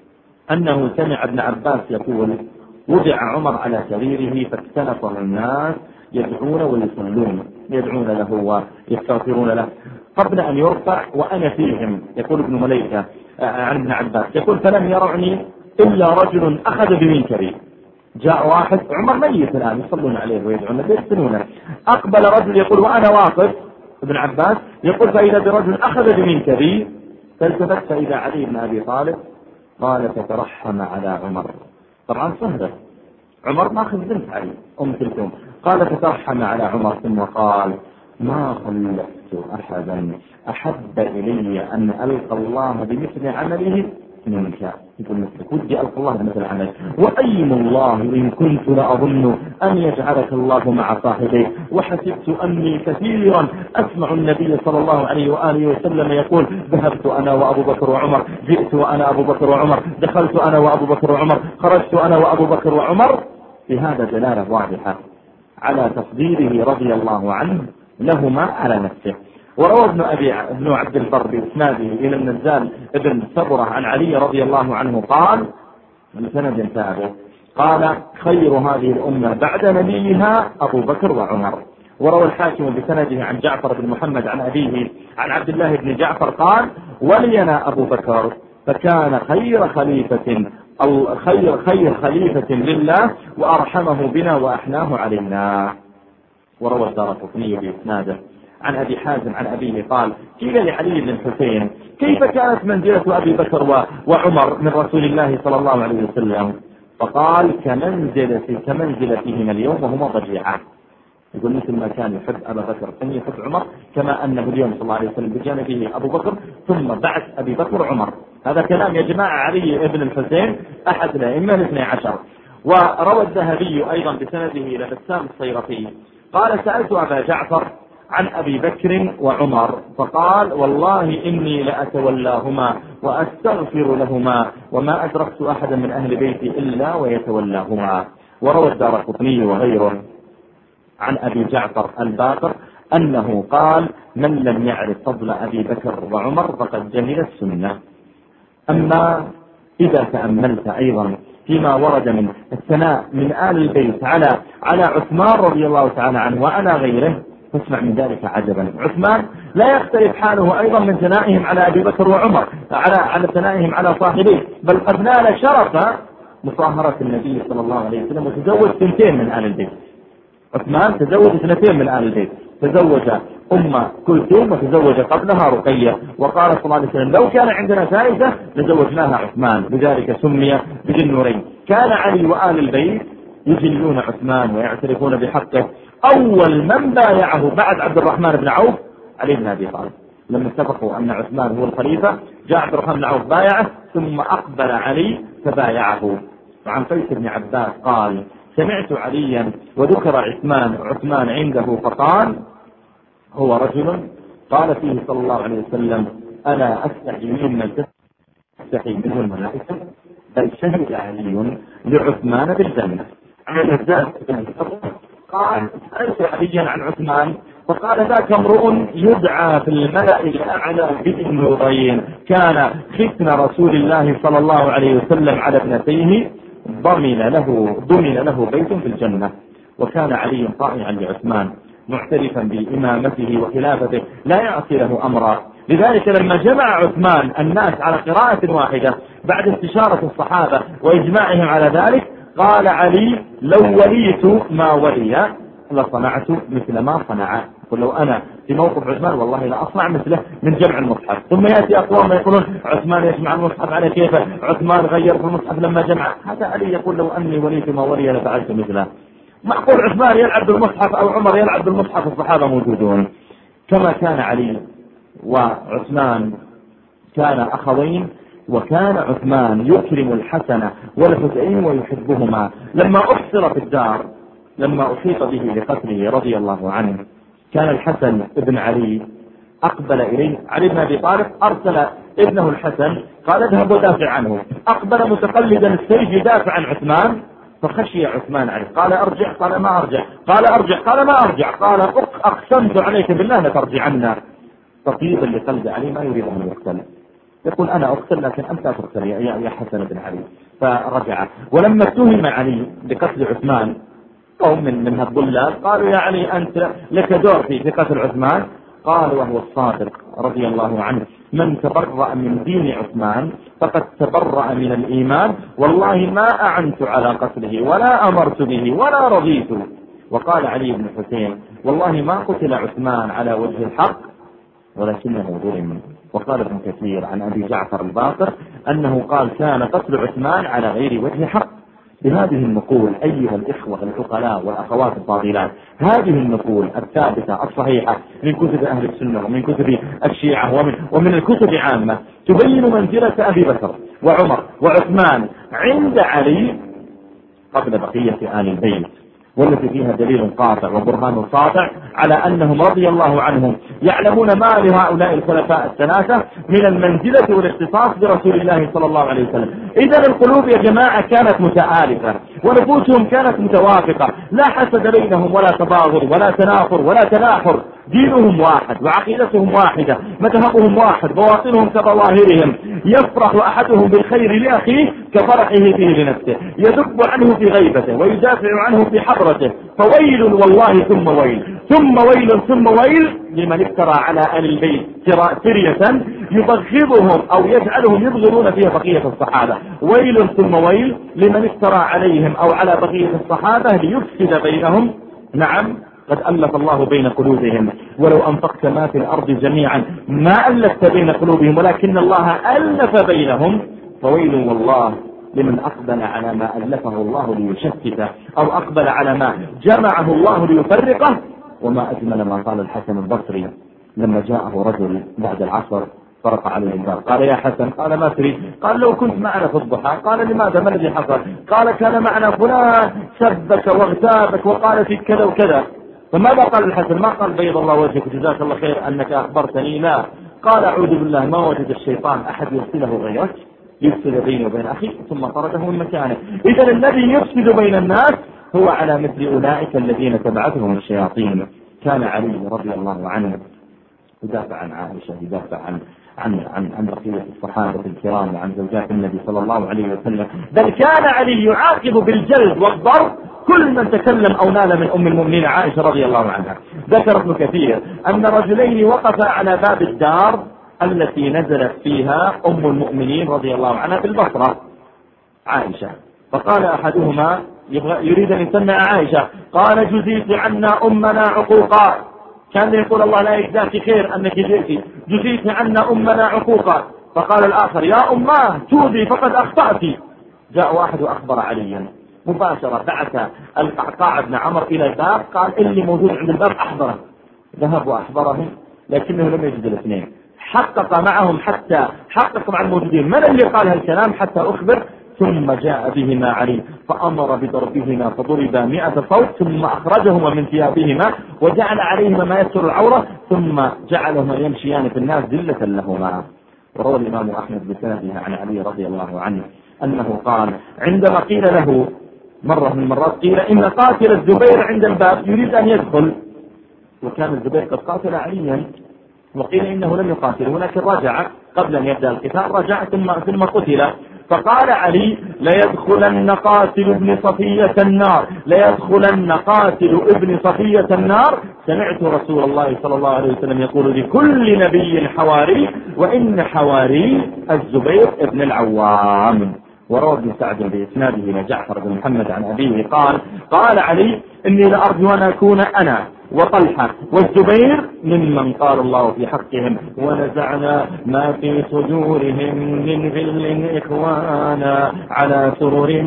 S1: أنه سمع ابن عباس يقول وضع عمر على سريره فاكتنفه الناس يدعون ويصلون، يدعون له ويستغفرون له قبل أن يرفع وأنا فيهم. يقول ابن مليكة عن ابن عباس يقول فلم يرعني إلا رجل أخذ بمنكري. جاء واحد عمر ميت الآن يصلون عليه ويدعون ويحسنونه، أقبل رجل يقول وأنا واقف، ابن عباس يقول فإذا برجل أخذ بمنكري، فالتفت فإذا علي بن أبي طالب، قال فترحم على عمر. طبعا صهره عمر ما أخذ بنت علي أم كلثوم، قال فترحم على عمر ثم قال ما خلفت أحدا أحب إلي أن ألقى الله بمثل عمله منك. يقول مثلك ودي ألقى الله بمثل عملك، وأيم الله إن كنت لأظن أن يجعلك الله مع صاحبيه، وحسبت أني كثيرا أسمع النبي صلى الله عليه وآله وسلم يقول ذهبت أنا وأبو بكر وعمر، جئت وأنا أبو بكر وعمر، دخلت أنا وأبو بكر وعمر، خرجت أنا وأبو بكر وعمر. في هذا دلالة واضحة على تفضيله رضي الله عنه لهما على نفسه. وروى ابن أبي ابن عبد البر بإسناده إلى النزال ابن صبرة عن علي رضي الله عنه قال من سند ثابت قال خير هذه الأمة بعد نبيها أبو بكر وعمر. وروى الحاكم بسنده عن جعفر بن محمد عن أبيه عن عبد الله بن جعفر قال ولينا أبو بكر فكان خير خليفة خير خير خليفة لله وأرحمه بنا وأحناه علينا. وروى الدارقطني بإسناده عن أبي حازم عن أبيه قال قيل لعلي بن الحسين كيف كانت منزلة أبي بكر وعمر من رسول الله صلى الله عليه وسلم؟ فقال كمنزلة كمنزلتهما اليوم وهما ضجيعان. يقول مثل ما كان يحب أبا بكر ثم يحب عمر، كما أنه اليوم صلى الله عليه وسلم بجانبه أبو بكر ثم بعد أبي بكر عمر. هذا كلام يا جماعة علي بن الحسين أحد الأئمة الاثني عشر. وروى الذهبي أيضا بسنده إلى بسام الصيرفي قال سألت أبا جعفر عن أبي بكر وعمر فقال والله إني لأتولاهما وأستغفر لهما وما أدركت أحدا من أهل بيتي إلا ويتولاهما. وروى الدارقطني وغيره عن أبي جعفر الباقر أنه قال من لم يعرف فضل أبي بكر وعمر فقد جهل السنة. أما إذا تأملت أيضا فيما ورد من الثناء من آل البيت على على عثمان رضي الله تعالى عنه وعلى غيره فاسمع من ذلك عجبا. عثمان لا يختلف حاله أيضا من ثنائهم على أبي بكر وعمر على على ثنائهم على صاحبيه، بل قد نال شرف مصاهرة النبي صلى الله عليه وسلم وتزوج اثنتين من آل البيت. عثمان تزوج اثنتين من آل البيت، تزوج أم كلثوم وتزوج قبلها رقية، وقال صلى الله عليه وسلم لو كان عندنا ثالثة لزوجناها عثمان، لذلك سمي بذي النورين. كان علي وآل البيت يجلون عثمان ويعترفون بحقه. أول من بايعه بعد عبد الرحمن بن عوف علي بن أبي طالب، لما اتفقوا أن عثمان هو الخليفة جاء عبد الرحمن بن عوف بايعه ثم أقبل علي فبايعه. وعن قيس بن عباس قال سمعت عليا وذكر عثمان عثمان عنده فقال هو رجل قال فيه صلى الله عليه وسلم ألا أستحي ممن تستحي منه الملائكة بل شهد علي لعثمان بالجنة. قال سألت عليا عن عثمان فقال ذاك امرؤ يدعى في الملأ الأعلى بذي النورين كان ختن رسول الله صلى الله عليه وسلم على ابنتيه ضمن له ضمن له بيت في الجنة. وكان علي طائعا لعثمان معترفا بإمامته وخلافته لا يعصي له أمرا. لذلك لما جمع عثمان الناس على قراءة واحدة بعد استشارة الصحابة وإجماعهم على ذلك قال علي لو وليت ما ولي لصنعت مثل ما صنع. ولو أنا في موقف عثمان والله لا أصنع مثله من جمع المصحف. ثم يأتي أقوام يقولون عثمان يجمع المصحف على كيف عثمان غير في المصحف لما جمع. هذا علي يقول لو أني وليت ما ولي لفعلت مثله. معقول عثمان يلعب بالمصحف أو عمر يلعب بالمصحف؟ الصحابة موجودون. كما كان علي وعثمان كان أخوين، وكان عثمان يكرم الحسن والحسين ويحبهما. لما أحصر في الدار لما أحيط به لقتله رضي الله عنه كان الحسن ابن علي أقبل إليه. علي بن أبي طالب أرسل ابنه الحسن قال اذهب ودافع عنه. أقبل متقلدا السيف يدافع عن عثمان فخشي عثمان عليه قال أرجع قال ما أرجع قال أرجع قال ما أرجع قال أقسمت عليك بالله لترجعنا. تطيبا لقلب علي ما يريد أن يقتل، يقول أنا أقتل لكن أنت تقتل يا, يا حسن بن علي. فرجع. ولما اتهم علي بقتل عثمان قوم من من هالضلال قالوا يا علي أنت لك دور في قتل عثمان. قال وهو الصادق رضي الله عنه من تبرأ من دين عثمان فقد تبرأ من الإيمان والله ما أعنت على قتله ولا أمرت به ولا رضيت. وقال علي بن حسين والله ما قتل عثمان على وجه الحق ولكنه ظلم. وقال ابن كثير عن أبي جعفر الباقر أنه قال كان قتل عثمان على غير وجه حق. بهذه النقول أيها الإخوة العقلاء والأخوات الفاضلات، هذه النقول الثابتة الصحيحة من كتب أهل السنة ومن كتب الشيعة ومن, ومن الكتب عامة تبين منزلة أبي بكر وعمر وعثمان عند علي قبل بقية آل البيت، والتي فيها دليل قاطع وبرهان ساطع على أنهم رضي الله عنهم يعلمون ما لهؤلاء الخلفاء الثلاثة من المنزلة والاختصاص برسول الله صلى الله عليه وسلم. إذا القلوب يا جماعة كانت متآلفة ونفوسهم كانت متوافقة، لا حسد بينهم ولا تباغض ولا تنافر ولا تناحر. دينهم واحد وعقيدتهم واحدة، مذهبهم واحد، بواطنهم كظواهرهم. يفرح أحدهم بالخير لأخيه كفرحه فيه لنفسه، يذب عنه في غيبته ويدافع عنه في حضرته. فويل والله ثم ويل ثم ويل ثم ويل لمن افترى على آل البيت سرية يبغضهم أو يجعلهم يبغضون فيها بقية الصحابة. ويل ثم ويل لمن افترى عليهم أو على بقية الصحابة ليفسد بينهم. نعم قد ألف الله بين قلوبهم ولو أنفقت ما في الأرض جميعا ما ألفت بين قلوبهم ولكن الله ألف بينهم. فويل والله لمن أقبل على ما ألفه الله ليشتته أو أقبل على ما جمعه الله ليفرقه. وما أجمل ما قال الحسن البصري لما جاءه رجل بعد العصر فرق عليه الباب قال يا حسن قال ما تريد؟ قال لو كنت معنا في الضحى. قال لماذا ما الذي حصل؟ قال كان معنا فلان سبك واغتابك وقال فيك كذا وكذا. فماذا قال الحسن؟ ما قال بيض الله وجهك وجزاك الله خير أنك أخبرتني، لا، قال أعوذ بالله ما وجد الشيطان أحد يرسله غيرك يفسد بيني وبين أخي، ثم طرده من مكانه. إذن الذي يفسد بين الناس هو على مثل أولئك الذين تبعتهم الشياطين. كان علي رضي الله عنه يدافع عن عائشة، يدافع عن عن عن عن بقية الصحابة الكرام وعن زوجات النبي صلى الله عليه وسلم، بل كان علي يعاقب بالجلد والضرب كل من تكلم أو نال من أم المؤمنين عائشة رضي الله عنها. ذكر ابن كثير أن رجلين وقفا على باب الدار التي نزلت فيها أم المؤمنين رضي الله عنها في البصرة عائشة، فقال أحدهما يريد أن يسمع عائشة، قال جزيت عنا أمنا عقوقا، كان يقول الله لا يجزاك خير أنك جئتي، جزيت عنا أمنا عقوقا. فقال الآخر يا أماه توبي فقد أخطأت. جاء واحد وأخبر عليا مباشرة، بعث القعقاع بن عمرو إلى الباب، قال اللي موجود عند الباب أحضره. ذهب وأخبرهم لكنه لم يجد الاثنين، حقق معهم حتى حقق مع الموجودين من اللي قال هالكلام حتى أخبر، ثم جاء بهما علي فأمر بضربهما فضربا مئة صوت، ثم أخرجهما من ثيابهما وجعل عليهما ما يستر العورة، ثم جعلهما يمشيان في الناس ذلة لهما. وروى الإمام أحمد بسنده عن علي رضي الله عنه أنه قال عندما قيل له مرة من المرات، قيل إن قاتل الزبير عند الباب يريد أن يدخل، وكان الزبير قد قاتل عليا، وقيل إنه لم يقاتل ولكن رجع قبل أن يبدأ القتال، رجع ثم ثم قتل. فقال علي ليدخلن قاتل ابن صفية النار، ليدخلن قاتل ابن صفية النار. سمعت رسول الله صلى الله عليه وسلم يقول لكل نبي حواري، وإن حواري الزبير ابن العوام. وروى ابن سعد بإسناده إلى جعفر بن محمد عن أبيه قال قال علي إني لأرجو أن أكون أنا وطلحة والزبير ممن قال الله في حقهم ونزعنا ما في صدورهم من غل إخوانا على سرر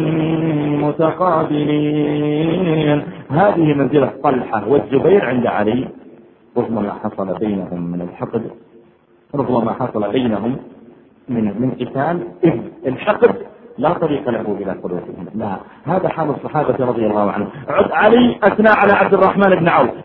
S1: متقابلين. هذه منزلة طلحة والزبير عند علي، رغم ما حصل بينهم من الحقد، رغم ما حصل بينهم من من قتال، إذ الحقد لا طريق له إلى قلوبهم، لا، هذا حال الصحابة رضي الله عنهم. علي أثنى على عبد الرحمن بن عوف.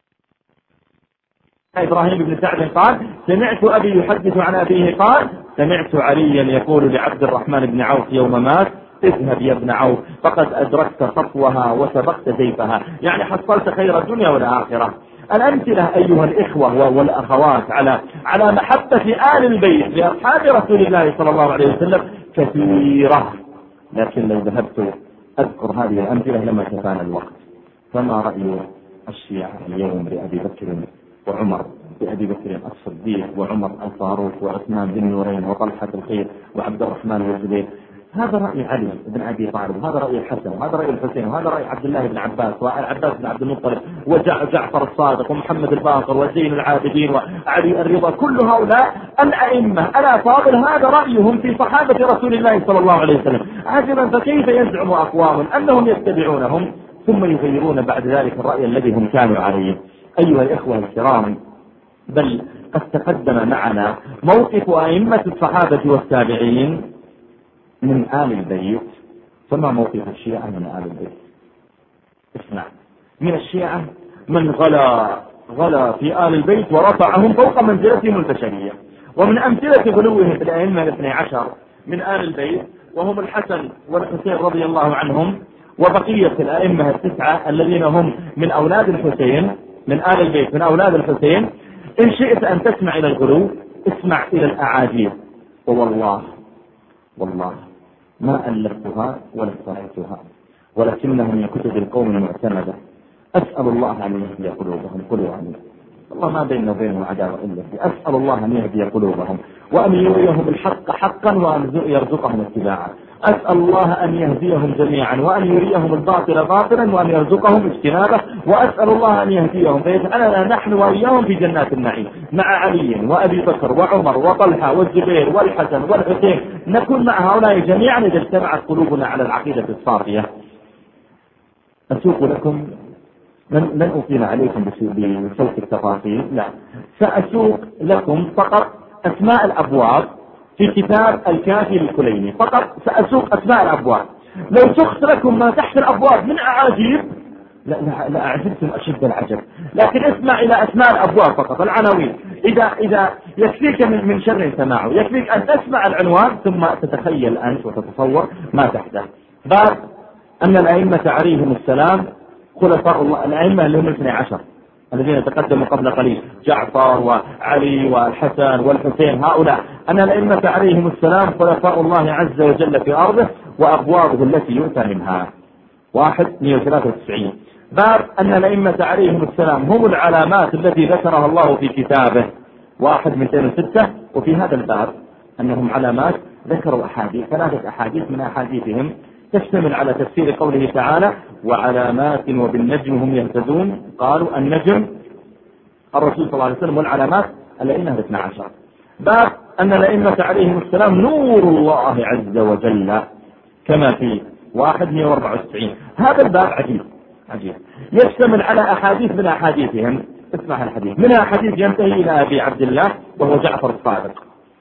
S1: إبراهيم بن سعد قال سمعت أبي يحدث عن أبيه قال سمعت عليا يقول لعبد الرحمن بن عوف يوم مات اذهب يا ابن عوف فقد أدركت خطوها وسبقت زيفها، يعني حصلت خير الدنيا والآخرة. الأمثلة أيها الإخوة والأخوات على على محبة آل البيت لأصحاب رسول الله صلى الله عليه وسلم كثيرة، لكن لو ذهبت أذكر هذه الأمثلة لما كفانا الوقت. فما رأي الشيعة اليوم لأبي بكر وعمر، بأبي بكر الصديق وعمر الفاروق وعثمان بن نورين وطلحة الخير وعبد الرحمن والزبير؟ هذا رأي علي بن أبي طالب، وهذا رأي الحسن، وهذا رأي الحسين، وهذا رأي عبد الله بن عباس والعباس بن عبد المطلب وجعفر الصادق ومحمد الباقر وزين العابدين وعلي الرضا. كل هؤلاء الأئمة الأفاضل هذا رأيهم في صحابة رسول الله صلى الله عليه وسلم. عجبا فكيف يزعم أقوام أنهم يتبعونهم ثم يغيرون بعد ذلك الرأي الذي هم كانوا عليه؟ أيها الإخوة الكرام، بل قد تقدم معنا موقف أئمة الصحابة والتابعين من آل البيت، فما موقف الشيعة من آل البيت؟ اسمع، من الشيعة من غلا غلا في آل البيت ورفعهم فوق منزلتهم البشرية. ومن أمثلة غلوهم في الأئمة الاثني عشر من آل البيت وهم الحسن والحسين رضي الله عنهم، وبقية الأئمة التسعة الذين هم من أولاد الحسين من آل البيت من أولاد الحسين. إن شئت أن تسمع إلى الغلو اسمع إلى الأعاجيب، ووالله والله ما ألفتها ولا افتريتها، ولكنها من كتب القوم المعتمدة. أسأل الله أن يهدي قلوبهم قلوبهم، الله ما بيننا وبينهم عداوة إلا فيه. أسأل الله أن يهدي قلوبهم وأن يريهم الحق حقا وأن يرزقهم اتباعه. أسأل الله أن يهديهم جميعا وأن يريهم الباطل باطلا وأن يرزقهم اجتنابه. وأسأل الله أن يهديهم فيجعلنا نحن وإياهم في جنات النعيم مع علي وأبي بكر وعمر وطلحة والزبير والحسن والحسين، نكون مع هؤلاء جميعا إذا اجتمعت قلوبنا على العقيدة الصافية. أسوق لكم، لن, لن أطيل عليكم بصوت التفاصيل، لا، سأسوق لكم فقط أسماء الأبواب في كتاب الكافي الكليني، فقط سأسوق أسماء الأبواب. لو سخت لكم ما تحت الأبواب من أعاجيب لا أعجبتم أشد العجب. لكن اسمع إلى أسماء الأبواب فقط، العناوين. إذا إذا يكفيك من من شر سماعه، يكفيك أن تسمع العنوان ثم تتخيل أنت وتتصور ما تحته. باب أن الأئمة عليهم السلام خلفاء الله، الأئمة اللي هم الاثني عشر الذين تقدموا قبل قليل، جعفر وعلي والحسن والحسين، هؤلاء أن الأئمة عليهم السلام خلفاء الله عز وجل في أرضه وأبوابه التي يؤتى منها. واحد مئة وثلاثة وتسعين. باب أن الأئمة عليهم السلام هم العلامات التي ذكرها الله في كتابه. واحد مئتين وستة. وفي هذا الباب أنهم علامات ذكروا أحاديث، ثلاثة أحاديث من أحاديثهم تشتمل على تفسير قوله تعالى وعلامات وبالنجم هم يهتدون. قالوا النجم الرسول صلى الله عليه وسلم، والعلامات الأئمة الاثنى عشر. باب أن الأئمة عليهم السلام نور الله عز وجل كما في واحد مئة وأربعة وتسعين. هذا الباب عجيب عجيب يشتمل على أحاديث من أحاديثهم. اسمع الحديث، منها حديث ينتهي إلى أبي عبد الله وهو جعفر الصادق،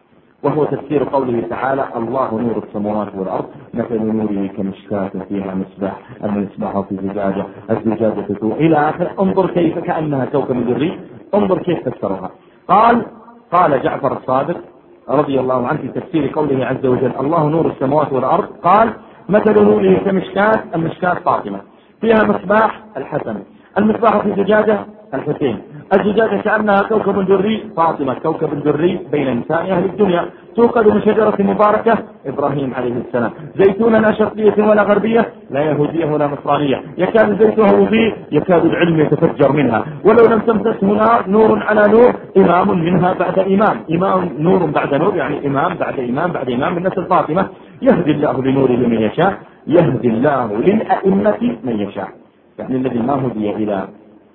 S1: وهو تفسير قوله تعالى الله نور السماوات والأرض مثل نوره كمشكاة فيها مصباح، المصباح في زجاجة، الزجاجة تضوء إلى آخر. انظر كيف كأنها كوكب دري، انظر كيف فسرها. قال قال جعفر الصادق رضي الله عنه في تفسير قوله عز وجل الله نور السماوات والأرض، قال مثل نوره كمشكاة، المشكاة فاطمة فيها مصباح الحسن، المصباح في زجاجة الحسين، الزجاجة كأنها كوكب دري، فاطمة كوكب دري بين نساء أهل الدنيا، توقد من شجرة مباركة إبراهيم عليه السلام، زيتونا لا شرقية ولا غربية لا يهودية ولا نصرانية، يكاد زيتها يضيء يكاد العلم يتفجر منها، ولو لم تمسسه نار نور على نور، إمام منها بعد إمام، إمام نور بعد نور، يعني إمام بعد إمام بعد إمام من نسل فاطمة، يهدي الله لنوره من يشاء، يهدي الله للأئمة من يشاء. يعني الذي ما هدي إلى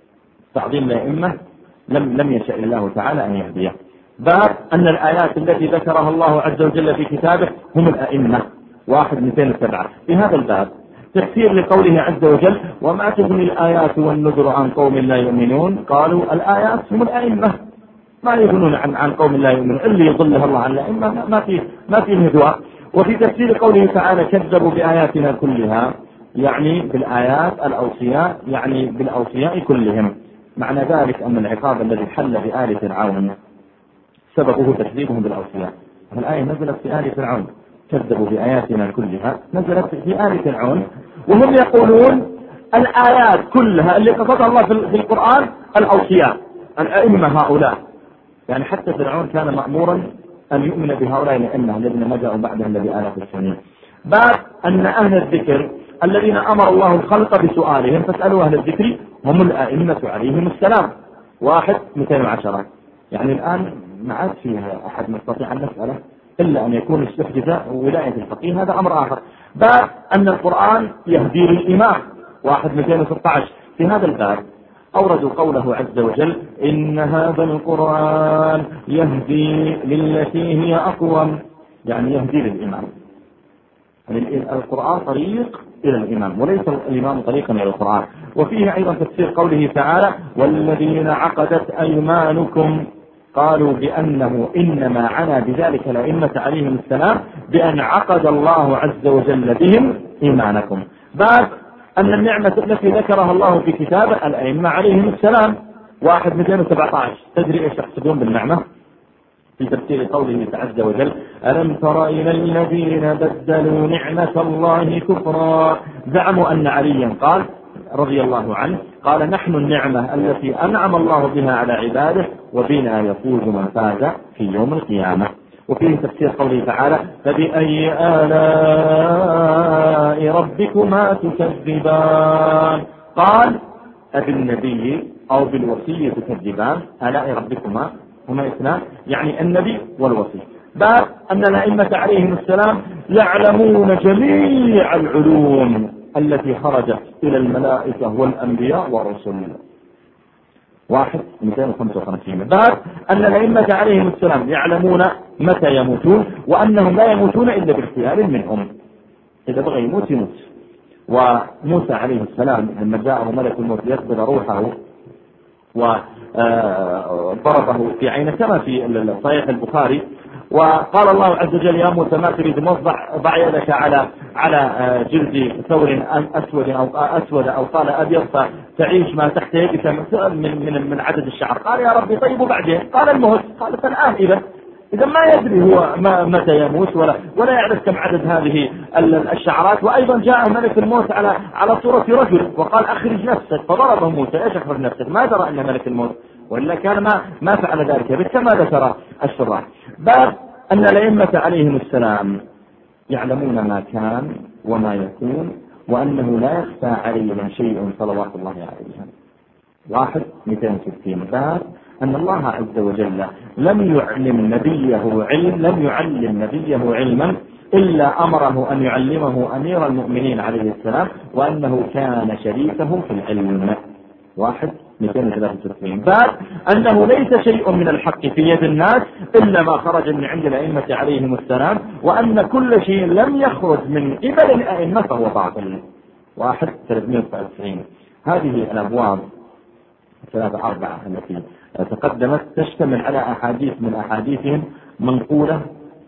S1: تعظيم الأئمة لم لم يشاء الله تعالى أن يهديه. باب أن الآيات التي ذكرها الله عز وجل في كتابه هم الأئمة. واحد مئتين وسبعة. في هذا الباب تفسير لقوله عز وجل وما تغني الآيات والنذر عن قوم لا يؤمنون. قالوا الآيات هم الأئمة، ما يغنون عن عن قوم لا يؤمنون، اللي يضله الله عن الأئمة ما فيه ما فيه هدواء. وفي تفسير قوله تعالى كذبوا بآياتنا كلها، يعني بالآيات الأوصياء، يعني بالأوصياء كلهم. معنى ذلك أن العقاب الذي حل بآل فرعون سببه تكذيبهم بالأوصياء. الآية نزلت في آل فرعون كذبوا بآياتنا كلها، نزلت في آل فرعون، وهم يقولون الآيات كلها اللي قصدها الله في القرآن الأوصياء الأئمة هؤلاء. يعني حتى فرعون كان مأمورا أن يؤمن بهؤلاء الأئمة الذين ما جاءوا بعدهم بآلاف السنين. باب أن أهل الذكر الذين أمر الله الخلق بسؤالهم فاسألوا أهل الذكر هم الأئمة عليهم السلام. واحد مئتين وعشرة. يعني الآن ما عاد فيها أحد يستطيع أن نسأله إلا أن يكون استحدث ولاية الفقيه، هذا أمر آخر. باب أن القرآن يهدي للإمام. واحد مئتين وستة عشر. في هذا الباب أوردوا قوله عز وجل إن هذا القرآن يهدي للتي هي أقوم، يعني يهدي للإمام. القرآن طريق إلى الإمام وليس الإمام طريقا إلى القرآن. وفيه أيضا تفسير قوله تعالى والذين عقدت أيمانكم، قالوا بأنه إنما عنا بذلك الأئمة عليهم السلام بأن عقد الله عز وجل بهم إيمانكم. باب أن النعمة التي ذكرها الله في كتابه الأئمة عليهم السلام. واحد مئتين وسبعة عشر. تدري إيش يحسبون بالنعمة؟ في تفسير قوله عز وجل ألم تر إلى الذين بدلوا نعمة الله كفرا، زعموا أن عليا قال رضي الله عنه قال نحن النعمة التي أنعم الله بها على عباده وبنا يفوز من فاز في يوم القيامة. وفيه تفسير قوله تعالى فبأي آلاء ربكما تكذبان، قال أبالنبي أو بالوصي تكذبان، آلاء ربكما هما اثنان، يعني النبي والوصي. باب أن الأئمة عليهم السلام يعلمون جميع العلوم التي خرجت إلى الملائكة والأنبياء والرسل. واحد مئتين وخمسة وخمسين. باب أن الأئمة عليهم السلام يعلمون متى يموتون وأنهم لا يموتون إلا باختيار منهم، إذا بغى يموت يموت. وموسى عليه السلام لما جاءه ملك الموت يقبض روحه وضربه في عينه كما في صحيح البخاري، وقال الله عز وجل يا موسى ما تريد موضع ضع يدك على على جلد ثور أسود أو أسود أو قال أبيض فتعيش ما تحت يدك من من من عدد الشعر. قال يا ربي طيب وبعدين؟ قال الموت. قال فالآن إذا إذا ما يدري هو متى يموت ولا ولا يعرف كم عدد هذه الشعرات. وأيضا جاء ملك الموت على على صورة رجل وقال أخرج نفسك، فضربه موسى. إيش أخرج نفسك؟ ما درى أن ملك الموت، وإلا كان ما ما فعل ذلك بس كما ذكر الشراح. باب أن الأئمة عليهم السلام يعلمون ما كان وما يكون، وأنه لا يخفى عليهم شيء صلوات الله عليهم. واحد مئتين وستين. باب أن الله عز وجل لم يعلم نبيه علم لم يعلم نبيه علما إلا أمره أن يعلمه أمير المؤمنين عليه السلام، وأنه كان شريكه في العلم. واحد مئتين وثلاثة وستين. باب أنه ليس شيء من الحق في يد الناس إلا ما خرج من عند الأئمة عليهم السلام، وأن كل شيء لم يخرج من قبل الأئمة فهو باطل. واحد ثلاثمئة وتسعة وتسعين. هذه الأبواب ثلاثة أربعة التي تقدمت تشتمل على أحاديث من أحاديثهم منقولة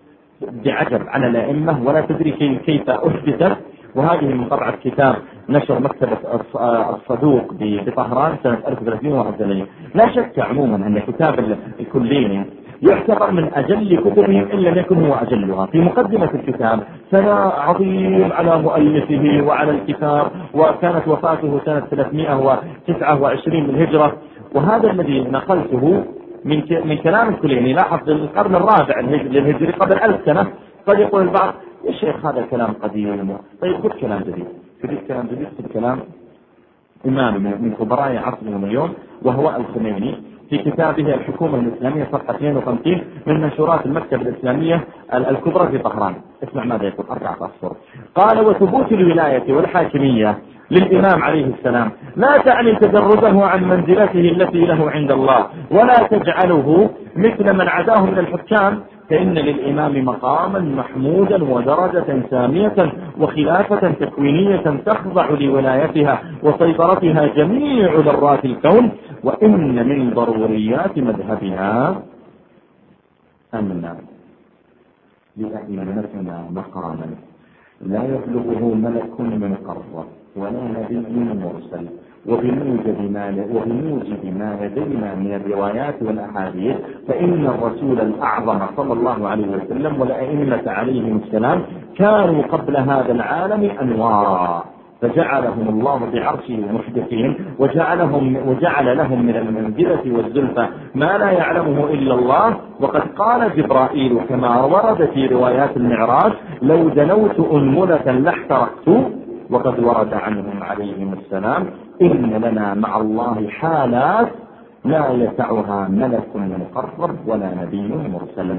S1: بعجب على الأئمة ولا تدري كيف أحدثت. وهذه من طبعة كتاب نشر مكتبة الصدوق بطهران سنة ألف وثلاثمئة وواحد وثلاثين. لا شك عموما أن كتاب الكلين يعتبر من أجل كتبهم إن لم يكن هو أجلها. في مقدمة الكتاب ثناء عظيم على مؤلفه وعلى الكتاب، وكانت وفاته سنة ثلاثمئة وتسعة وعشرين للهجرة. وهذا الذي نقلته من من كلام الكليني لاحظ القرن الرابع للهجري قبل ألف سنة. قد يقول البعض يا شيخ هذا الكلام قديم، طيب خذ كلام جديد. خذ كلام جديد خذ كلام إمام من كبراء عصرهم اليوم وهو الخميني في كتابه الحكومة الإسلامية صفحة اثنين وخمسين من منشورات المكتبة الإسلامية الكبرى في طهران. اسمع ماذا يقول أربعة أسطر. قال وثبوت الولاية والحاكمية للإمام عليه السلام لا تعني تجرده عن منزلته التي له عند الله، ولا تجعله مثل من عداه من الحكام، فإن للإمام مقاما محمودا ودرجة سامية وخلافة تكوينية تخضع لولايتها وسيطرتها جميع ذرات الكون، وإن من ضروريات مذهبها أن لأئمتنا مقاما لا يبلغه ملك مقرب ولا نبي مرسل، وبموجب ما وبموجب ما لدينا من الروايات والأحاديث فإن الرسول الأعظم صلى الله عليه وسلم والأئمة عليهم السلام كانوا قبل هذا العالم أنوارا، فجعلهم الله بعرشه محدثين وجعلهم وجعل لهم من المنزلة والزلفى ما لا يعلمه إلا الله. وقد قال جبرائيل كما ورد في روايات المعراج لو دنوت أنملة لاحترقت. وقد ورد عنهم عليهم السلام إن لنا مع الله حالات لا يسعها ملك مقرب ولا نبي مرسل.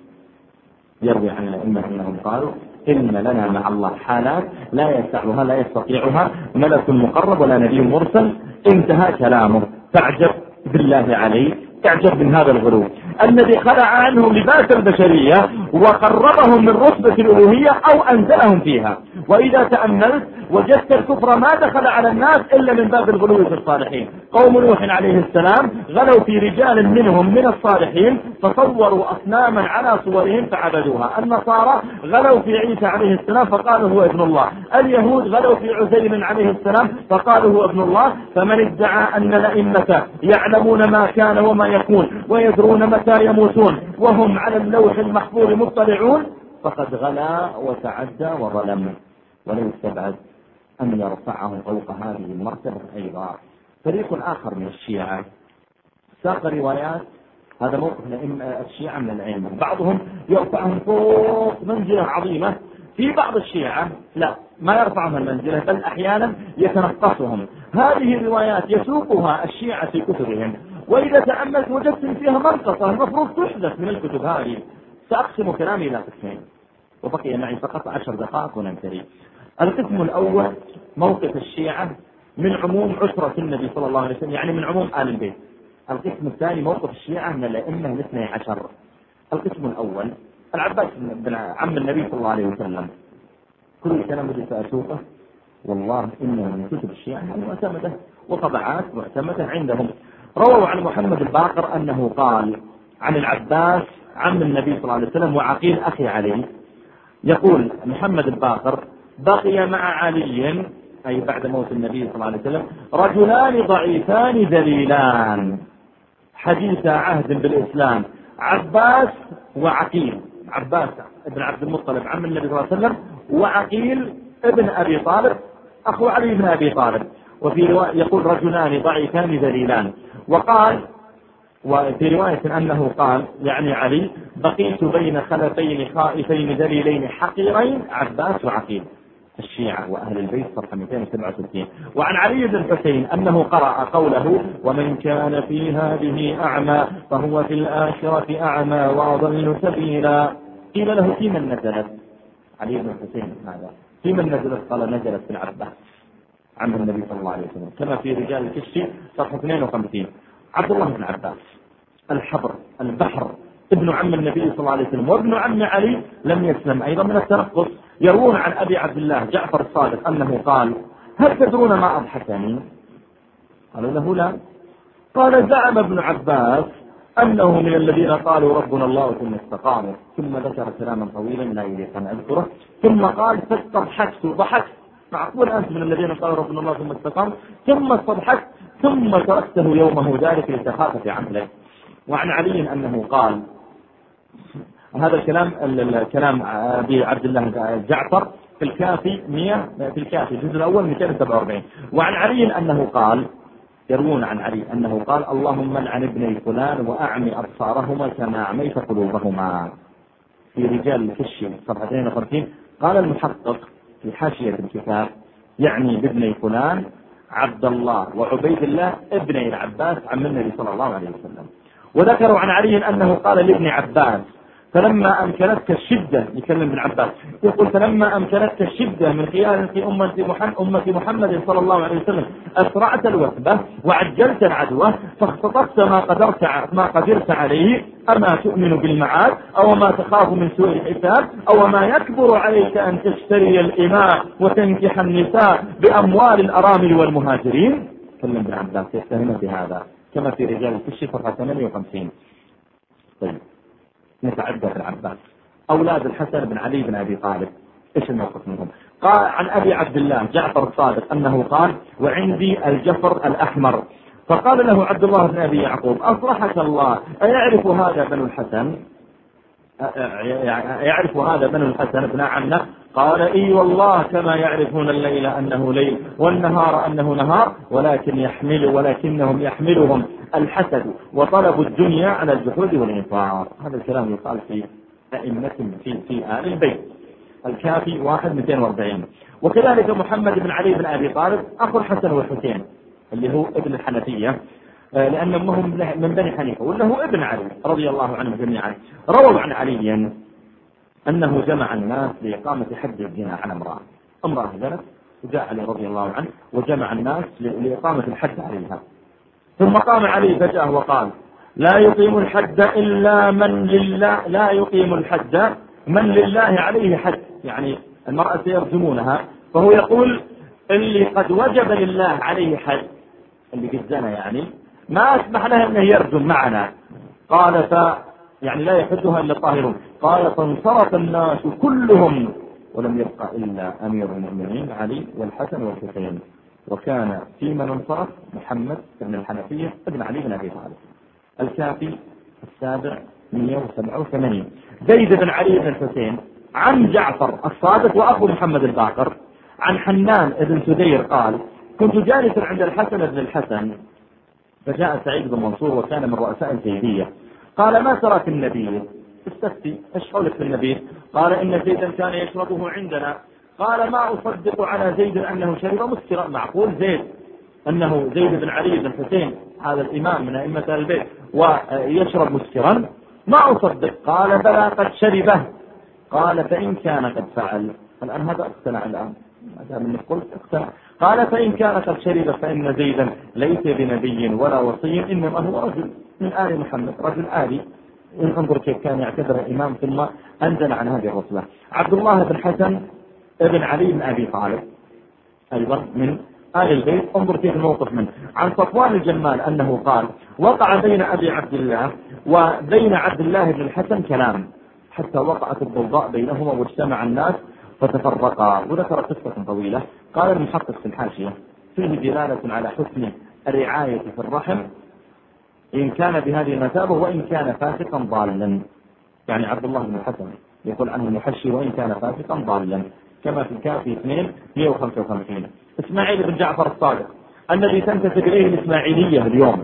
S1: يروي عن الأئمة أنهم قالوا إن لنا مع الله حالات لا يسعها لا يستطيعها ملك مقرب ولا نبي مرسل. انتهى كلامه. تعجب بالله عليه، تعجب من هذا الغلو الذي خلع عنهم لباس البشرية وقربهم من رتبة الألوهية أو أنزلهم فيها. وإذا تأملت وجدت الكفر ما دخل على الناس إلا من باب الغلو في الصالحين. قوم نوح عليه السلام غلوا في رجال منهم من الصالحين فصوروا أصناما على صورهم فعبدوها. النصارى غلوا في عيسى عليه السلام فقالوا هو ابن الله. اليهود غلوا في عزير عليه السلام فقالوا هو ابن الله. فمن ادعى أن الأئمة يعلمون ما كان وما يكون ويدرون متى يموتون وهم على اللوح المحفور مطلعون فقد غلا وتعدى وظلم. ولو استبعد أن يرفعه فوق هذه المرتبة أيضا فريق آخر من الشيعة ساق روايات. هذا موقف الشيعة من العلم، بعضهم يرفعهم فوق منزلة عظيمة، في بعض الشيعة لا ما يرفعهم المنزلة بل أحيانا يتنقصهم. هذه الروايات يسوقها الشيعة في كتبهم، وإذا تأملت وجدت فيها منقصة المفروض تحدث من الكتب هذه. سأقسم كلامي إلى قسمين وبقي معي فقط عشر دقائق وننتهي. القسم الأول موقف الشيعة من عموم عشرة النبي صلى الله عليه وسلم، يعني من عموم آل البيت. القسم الثاني موقف الشيعة من الأئمة الاثني عشر. القسم الأول العباس بن عم النبي صلى الله عليه وسلم، كل كلام بدي أسوقه والله إنه من كتب الشيعة معتمدة وطبعات معتمدة عندهم. رووا عن محمد الباقر أنه قال عن العباس عم النبي صلى الله عليه وسلم وعقيل أخي علي. يقول محمد الباقر: بقي مع علي أي بعد موت النبي صلى الله عليه وسلم رجلان ضعيفان ذليلان حديث عهد بالإسلام، عباس وعقيل. عباس ابن عبد المطلب عم النبي صلى الله عليه وسلم، وعقيل ابن أبي طالب أخو علي بن أبي طالب. وفي رواية يقول رجلان ضعيفان ذليلان. وقال وفي رواية أنه قال يعني علي: بقيت بين خلفين خائفين ذليلين حقيرين عباس وعقيل. الشيعة وأهل البيت صفحة مئتين وسبعة وستين. وعن علي بن الحسين أنه قرأ قوله: ومن كان في هذه أعمى فهو في الآخرة أعمى وأضل سبيلا. قيل له: في من نزلت؟ علي بن الحسين هذا في من نزلت؟ قال: نزلت في العباس عم النبي صلى الله عليه وسلم، كما في رجال الكشف صفحة اثنين وخمسين. عبد الله بن عباس الحبر البحر ابن عم النبي صلى الله عليه وسلم وابن عم علي لم يسلم أيضا من التنقص. يروون عن أبي عبد الله جعفر الصادق أنه قال: هل تدرون ما أضحكني؟ قالوا له: لا. قال: زعم ابن عباس أنه من الذين قالوا ربنا الله ثم استقاموا، ثم ذكر كلاما طويلا لا يليق أن أذكره، ثم قال: فاستضحكت ضحكت. معقول أنت من الذين قالوا ربنا الله ثم استقاموا؟ ثم استضحكت ثم تركته يومه ذلك لسخافة عمله. وعن علي أنه قال، هذا الكلام الكلام أبي عبد الله جعفر في الكافي مئة في الكافي الجزء الأول مئتين وسبعة وأربعين. وعن علي أنه قال، يروون عن علي أنه قال: اللهم لعن ابني فلان وأعمي أبصارهما كما أعميت قلوبهما. في رجال الكشف صفحة اثنين وخمسين قال المحقق في حاشية الكتاب: يعني بابني فلان عبد الله وعبيد الله ابني العباس عم النبي صلى الله عليه وسلم. وذكروا عن علي أنه قال لابن عباس: فلما أمكنتك الشدة، يكلم ابن عباس يقول: فلما أمكنتك الشدة من خيار في أمة محمد, أمة محمد صلى الله عليه وسلم أسرعت الوثبة وعجلت العدوى فاختطفت ما قدرت ما قدرت عليه، أما تؤمن بالمعاد أو ما تخاف من سوء الحساب أو ما يكبر عليك أن تشتري الإماء وتنكح النساء بأموال الأرامل والمهاجرين. كلم ابن عباس يتهم بهذا كما في رجال الكشف صفحة ثمانية وخمسين. طيب نتعدى في العباس أولاد الحسن بن علي بن أبي طالب، إيش الموقف منهم؟ قال عن أبي عبد الله جعفر الصادق أنه قال: وعندي الجفر الأحمر. فقال له عبد الله بن أبي يعقوب: أصلحك الله، أيعرف هذا بنو الحسن؟ يعرف هذا بنو الحسن ابن عمه؟ قال: إي والله كما يعرفون الليل أنه ليل والنهار أنه نهار، ولكن يحمل ولكنهم يحملهم الحسد وطلب الدنيا على الجحود والإنفاق. هذا الكلام يقال في أئمة في في آل البيت. الكافي واحد مئتين وأربعين. وكذلك محمد بن علي بن أبي طالب أخو الحسن والحسين اللي هو ابن الحنفية، لأن أمهم من بني حنيفة وله ابن علي رضي الله عنهم جميعا. رووا عن علي أنه جمع الناس لإقامة حد الزنا على امرأة امرأة زنت، وجاء علي رضي الله عنه وجمع الناس لإقامة الحد عليها. ثم قام علي فجأة وقال: لا يقيم الحد إلا من لله، لا يقيم الحد من لله عليه حد، يعني المرأة سيرجمونها، فهو يقول: اللي قد وجب لله عليه حد اللي قد زنى يعني ما أسمح له أنه يرجم معنا. قال: ف يعني لا يحدها إلا الطاهرون. قال: فانصرف الناس كلهم ولم يبقى إلا أمير المؤمنين علي والحسن والحسين، وكان في من انصرف محمد بن الحنفية ابن علي بن أبي طالب. الكافي السابع مئة وسبعة وثمانين. زيد بن علي بن الحسين عن جعفر الصادق وأخو محمد الباقر عن حنان بن سدير قال: كنت جالسا عند الحسن بن الحسن فجاء سعيد بن منصور وكان من رؤساء الزيدية. قال: ما ترى في النبي؟ استفتي، ايش قولك في النبي؟ قال: إن زيدا كان يشربه عندنا. قال: ما أصدق على زيد أنه شرب مسكرا. معقول زيد أنه زيد بن علي بن الحسين هذا الإمام من أئمة البيت ويشرب مسكرا؟ ما أصدق. قال: بلى قد شربه. قال: فإن كان قد فعل. الآن هذا اقتنع الآن هذا من قلت اقتنع. قال: فإن كان قد شرب فإن زيدا ليس بنبي ولا وصي، إنما هو رجل من آل محمد، رجل آلي. انظر كيف كان يعتبر الإمام ثم أنزل عن هذه الرتبة. عبد الله بن حسن ابن علي بن أبي طالب أيضا من آل البيت انظر كيف الموقف منه. عن صفوان الجمال أنه قال وقع بين أبي عبد الله وبين عبد الله بن الحسن كلام حتى وقعت الضوضاء بينهما واجتمع الناس فتفرقا. وذكر قصة طويلة. قال المحقق في الحاشية فيه دلالة على حسن الرعاية في الرحم إن كان بهذه المثابة وإن كان فاسقا ضالا. يعني عبد الله بن الحسن يقول عنه المحشي وإن كان فاسقا ضالا، كما في الكافي اثنين مئة وخمسة وخمسين. إسماعيل بن جعفر الصادق الذي تنتسب إليه الإسماعيلية اليوم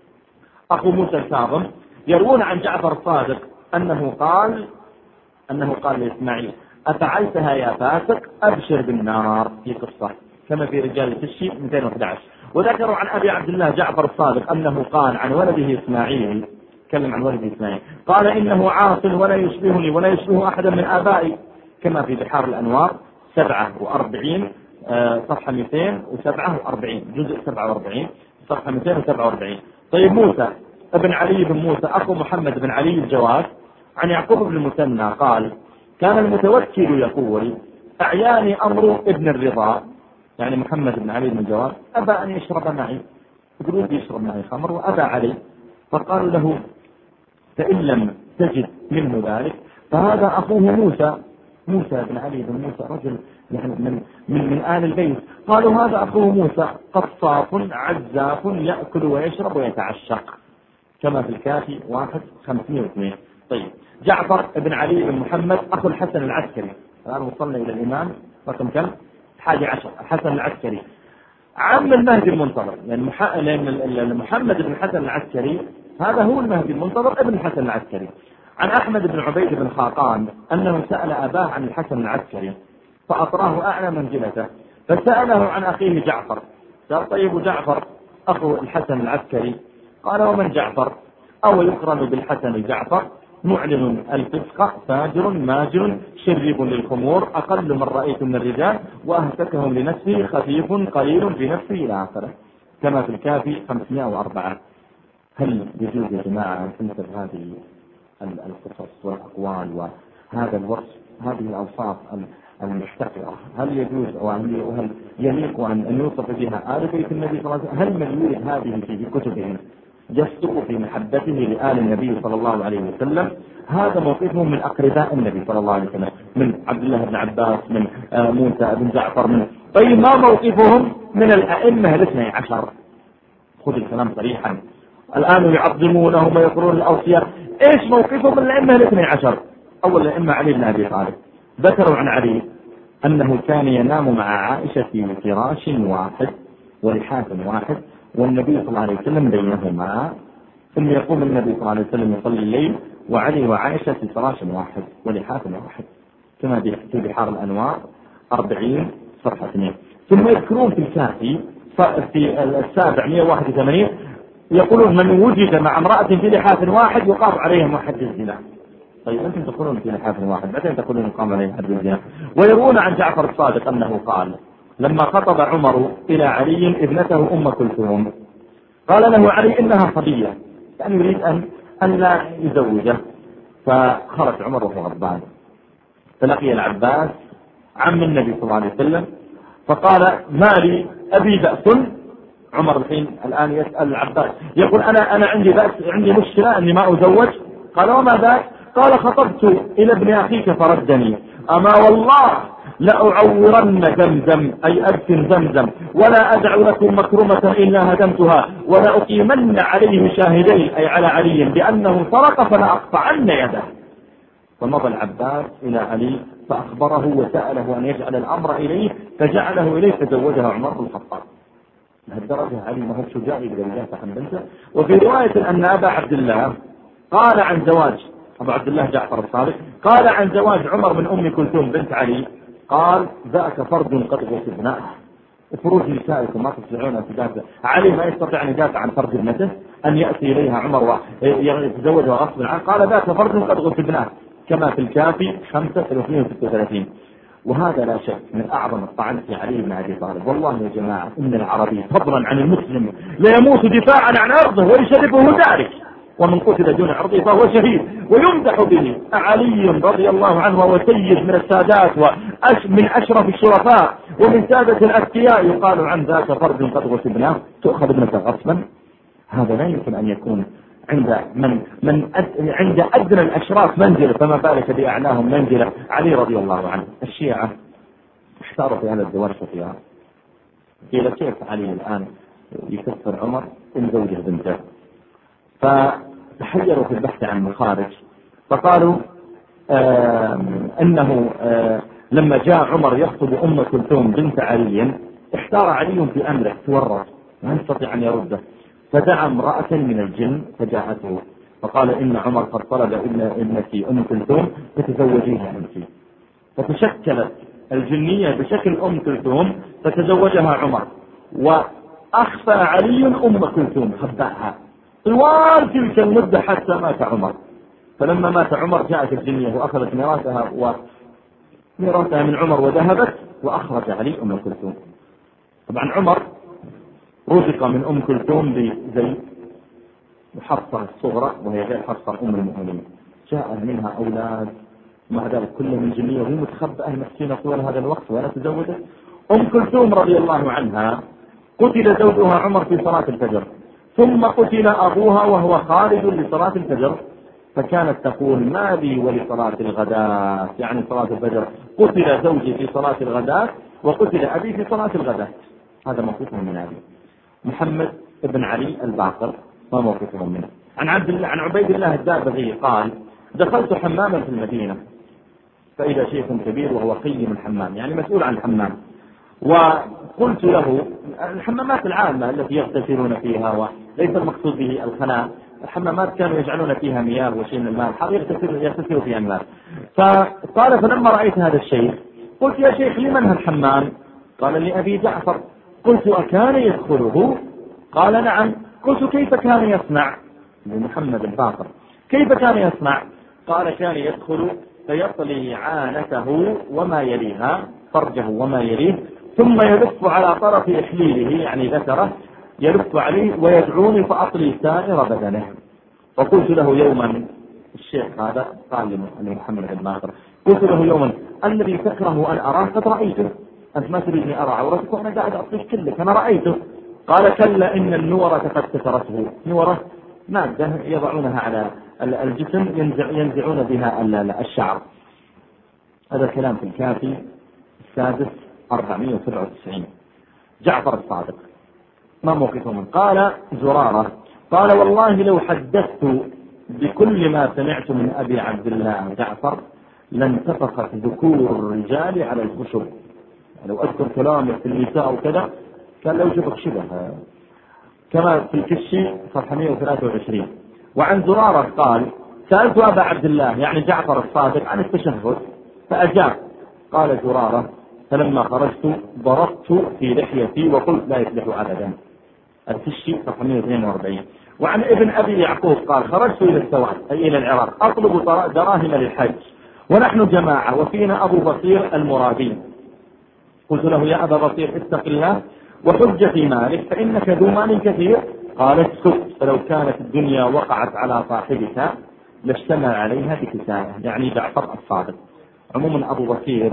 S1: أخو موسى الكاظم، يروون عن جعفر الصادق أنه قال أنه قال لإسماعيل أفعلتها يا فاسق أبشر بالنار، في قصة كما في رجال الفشي مئتين وأحد عشر. وذكروا عن أبي عبد الله جعفر الصادق أنه قال عن ولده إسماعيل، تكلم عن ولده إسماعيل، قال إنه عاصل ولا يشبهني ولا يشبه أحدا من آبائي، كما في بحار الأنوار سبعة وأربعين صفحة مئتين وسبعة وأربعين، جزء سبعة وأربعين صفحة مئتين وسبعة وأربعين. طيب موسى ابن علي بن موسى أخو محمد بن علي الجواد عن يعقوب بن المثنى قال كان المتوكل يقول أعياني أمر ابن الرضا، يعني محمد بن علي بن الجواد، أبى أن يشرب معي، يقولون يشرب معي خمر وأبى علي، فقالوا له فإن لم تجد منه ذلك فهذا أخوه موسى، موسى بن علي بن موسى رجل يعني من, من, من آل البيت. قالوا هذا أخوه موسى قصاف عزاف يأكل ويشرب ويتعشق، كما في الكافي واحد خمسمائة واثنين. طيب جعفر بن علي بن محمد أخو الحسن العسكري، الآن وصلنا إلى الإمام رقم كم؟ حادي عشر، الحسن العسكري عم المهدي المنتظر، لأن يعني محمد بن الحسن العسكري هذا هو المهدي المنتظر ابن الحسن العسكري. عن أحمد بن عبيد بن خاقان أنه سأل أباه عن الحسن العسكري فأطراه أعلى منزلته، فسأله عن أخيه جعفر، قال طيب جعفر أخو الحسن العسكري، قال ومن جعفر؟ أو يقرن بالحسن جعفر معلن الفسق فاجر ماجر شريب للخمور أقل من رأيت من الرجال وأهتكهم لنفسه خفيف قليل بنفسه إلى آخره، كما في الكافي خمسمائة وأربعة. هل يجوز يا جماعة أن تنسب هذه القصص والأقوال وهذا الوصف هذه الأوصاف المحتقرة، هل يجوز وهل يليق أن يوصف بها آل بيت النبي صلى الله عليه وسلم؟ هل من يورد هذه في كتبهم يصدق في محبته لآل النبي صلى الله عليه وسلم؟ هذا موقفهم من أقرباء النبي صلى الله عليه وسلم، من عبد الله بن عباس، من موسى بن جعفر، من طيب ما موقفهم من الأئمة الاثني عشر؟ خذ الكلام صريحا، الآن يعظمونهم ويقولون الأوصياء، إيش موقفهم من الأئمة الاثني عشر؟ أول الأئمة علي بن أبي طالب، ذكروا عن علي أنه كان ينام مع عائشة في فراش واحد ولحاف واحد والنبي صلى الله عليه وسلم بينهما، ثم يقوم النبي صلى الله عليه وسلم يصلي الليل وعلي وعائشة في فراش واحد ولحاف واحد، كما في بحار الأنوار أربعين صفحة اثنين. ثم يذكرون في الكافي في السابع مئة وواحد وثمانين يقولون من وجد مع امرأة في لحاف واحد يقام عليها محد الزنا. طيب أنتم تقولون في لحاف واحد بعدين تقولون يقام عليها محد الزنا. ويروون عن جعفر الصادق أنه قال لما خطب عمر إلى علي ابنته أم كلثوم قال له علي إنها صبية، يعني يريد أن أن لا يزوجه، فخرج عمر وهو غضبان فلقي العباس عم النبي صلى الله عليه وسلم فقال ما لي أبي بأس؟ عمر الحين الآن يسأل العباس يقول أنا أنا عندي بأس، عندي مشكلة أني ما أزوج. قال وما ذاك؟ قال خطبت إلى ابن أخيك فردني، أما والله لأعورن زمزم أي أدفن زمزم ولا أدع لكم مكرمة إلا هدمتها ولا أقيمن عليه شاهدين أي على علي بأنه سرق فلا أقطعن يده. فمضى العباس إلى علي فأخبره وسأله أن يجعل الأمر إليه فجعله إليه فزوجها عمر بن الخطاب. لهالدرجة علي ما هو شجاع يقدر يدافع عن بنته. وفي رواية أن أبا عبد الله قال عن زواج أبو عبد الله جعفر الصادق قال عن زواج عمر من أم كلثوم بنت علي قال ذاك فرد قد غصبناه، فروج نسائكم ما تستطيعون أن تدافع. علي ما يستطيع أن يدافع عن فرد ابنته أن يأتي إليها عمر ويتزوجها غصبا عنه، قال ذاك فرد قد غصبناه، كما في الكافي خمسة ثلاثين وستة وثلاثين. وهذا لا شك من أعظم الطعن في علي بن أبي طالب. والله يا جماعة إن العربي فضلا عن المسلم لا يموت دفاعا عن أرضه ويشرفه ذلك، ومن قتل دون عرضه فهو شهيد، ويمدح به. علي رضي الله عنه وهو سيد من السادات ومن أشرف الشرفاء ومن سادة الأذكياء، يقال عن ذاك فرد قد غصبناه، تؤخذ ابنك غصبا. هذا لا يمكن أن يكون عند من من أد... عند أدنى الأشراف منزلة، فما بالك بأعلاهم منزلة. علي رضي الله عنه. الشيعة احتاروا في هذا الزواج فيها، قيل كيف علي الآن يكفر عمر إن زوجه بنته؟ فتحيروا في البحث عن مخارج، فقالوا آه أنه آه لما جاء عمر يخطب أم كلثوم بنت علي، احتار علي في أمره، تورط ما يستطيع أن يرده، فدعا امرأة من الجن فجاءته فقال إن عمر قد طلب ابنتي أم كلثوم فتزوجيها أنت. فتشكلت الجنية بشكل أم كلثوم فتزوجها عمر، وأخفى علي أم كلثوم، خبأها طوال تلك المدة حتى مات عمر. فلما مات عمر جاءت الجنية وأخذت ميراثها وميراثها من عمر وذهبت وأخرج علي أم كلثوم. طبعا عمر رزق من أم كلثوم بزيد وحفصة الصغرى وهي غير حفصة أم المؤمنين، جاء منها أولاد مع ذلك كله من جنية وهي متخبئة مسكينة طوال هذا الوقت ولا تزوجت. أم كلثوم رضي الله عنها قتل زوجها عمر في صلاة الفجر، ثم قتل أبوها وهو خارج لصلاة الفجر، فكانت تقول ما لي ولصلاة الغداة، يعني صلاة الفجر قتل زوجي في صلاة الغداة وقتل أبي في صلاة الغداة. هذا موقفه من أبي. محمد بن علي الباقر ما موقفه منه. عن عبد الله عن عبيد الله الدابغي قال دخلت حماما في المدينة فإذا شيخ كبير وهو قيم الحمام، يعني مسؤول عن الحمام، وقلت له الحمامات العامة التي يغتسلون فيها وليس المقصود به الخلاء، الحمامات كانوا يجعلون فيها مياه وشيء من الماء الحار يغتسل فيها الماء. فقال فلما رأيت هذا الشيء قلت يا شيخ لمن هالحمام؟ قال لأبي جعفر. قلت أكان يدخله؟ قال نعم. قلت كيف كان يصنع؟ محمد الباقر كيف كان يصنع؟ قال كان يدخل فيطلي عانته وما يليها، فرجه وما يليه، ثم يلف على طرف إحليله يعني ذكره، يلف عليه ويدعوني فأطلي سائر بدنه. وقلت له يوما، الشيخ هذا قال لمحمد الباقر، قلت له يوما الذي تكره أن أراه قد رأيته، أنت ما تريدني أرى عورتك وأنا قاعد أطلش كلك أنا رأيته. قال كلا إن النورة قد كسرته. نورة مادة يضعونها على الجسم ينزع ينزعون بها الشعر. هذا الكلام في الكافي السادس أربعمائة وسبعة وتسعين. جعفر الصادق ما موقفه من؟ قال زرارة قال والله لو حدثت بكل ما سمعت من أبي عبد الله جعفر لانتفخت ذكور الرجال على الخشب. لو أذكر كلامه في النساء وكذا كان لو جبك شبه كما في الكشي صفحة مئة وثلاثة وعشرين. وعن زرارة قال سألت أبا عبد الله يعني جعفر الصادق عن التشهد فأجاب. قال زرارة فلما خرجت ضربت في لحيتي وقلت لا يفلح أبدا. الكشي صفحة مئة واثنين وأربعين. وعن ابن أبي يعقوب قال خرجت إلى السواد أي إلى العراق أطلب دراهم للحج ونحن جماعة وفينا أبو بصير المرادي. قلت له يا أبا بصير اتق الله وحج في مالك فإنك ذو مال كثير. قال اسكت فلو كانت الدنيا وقعت على صاحبك لاجتمع عليها بكسائه، يعني جعفر الصادق. عموما أبو بصير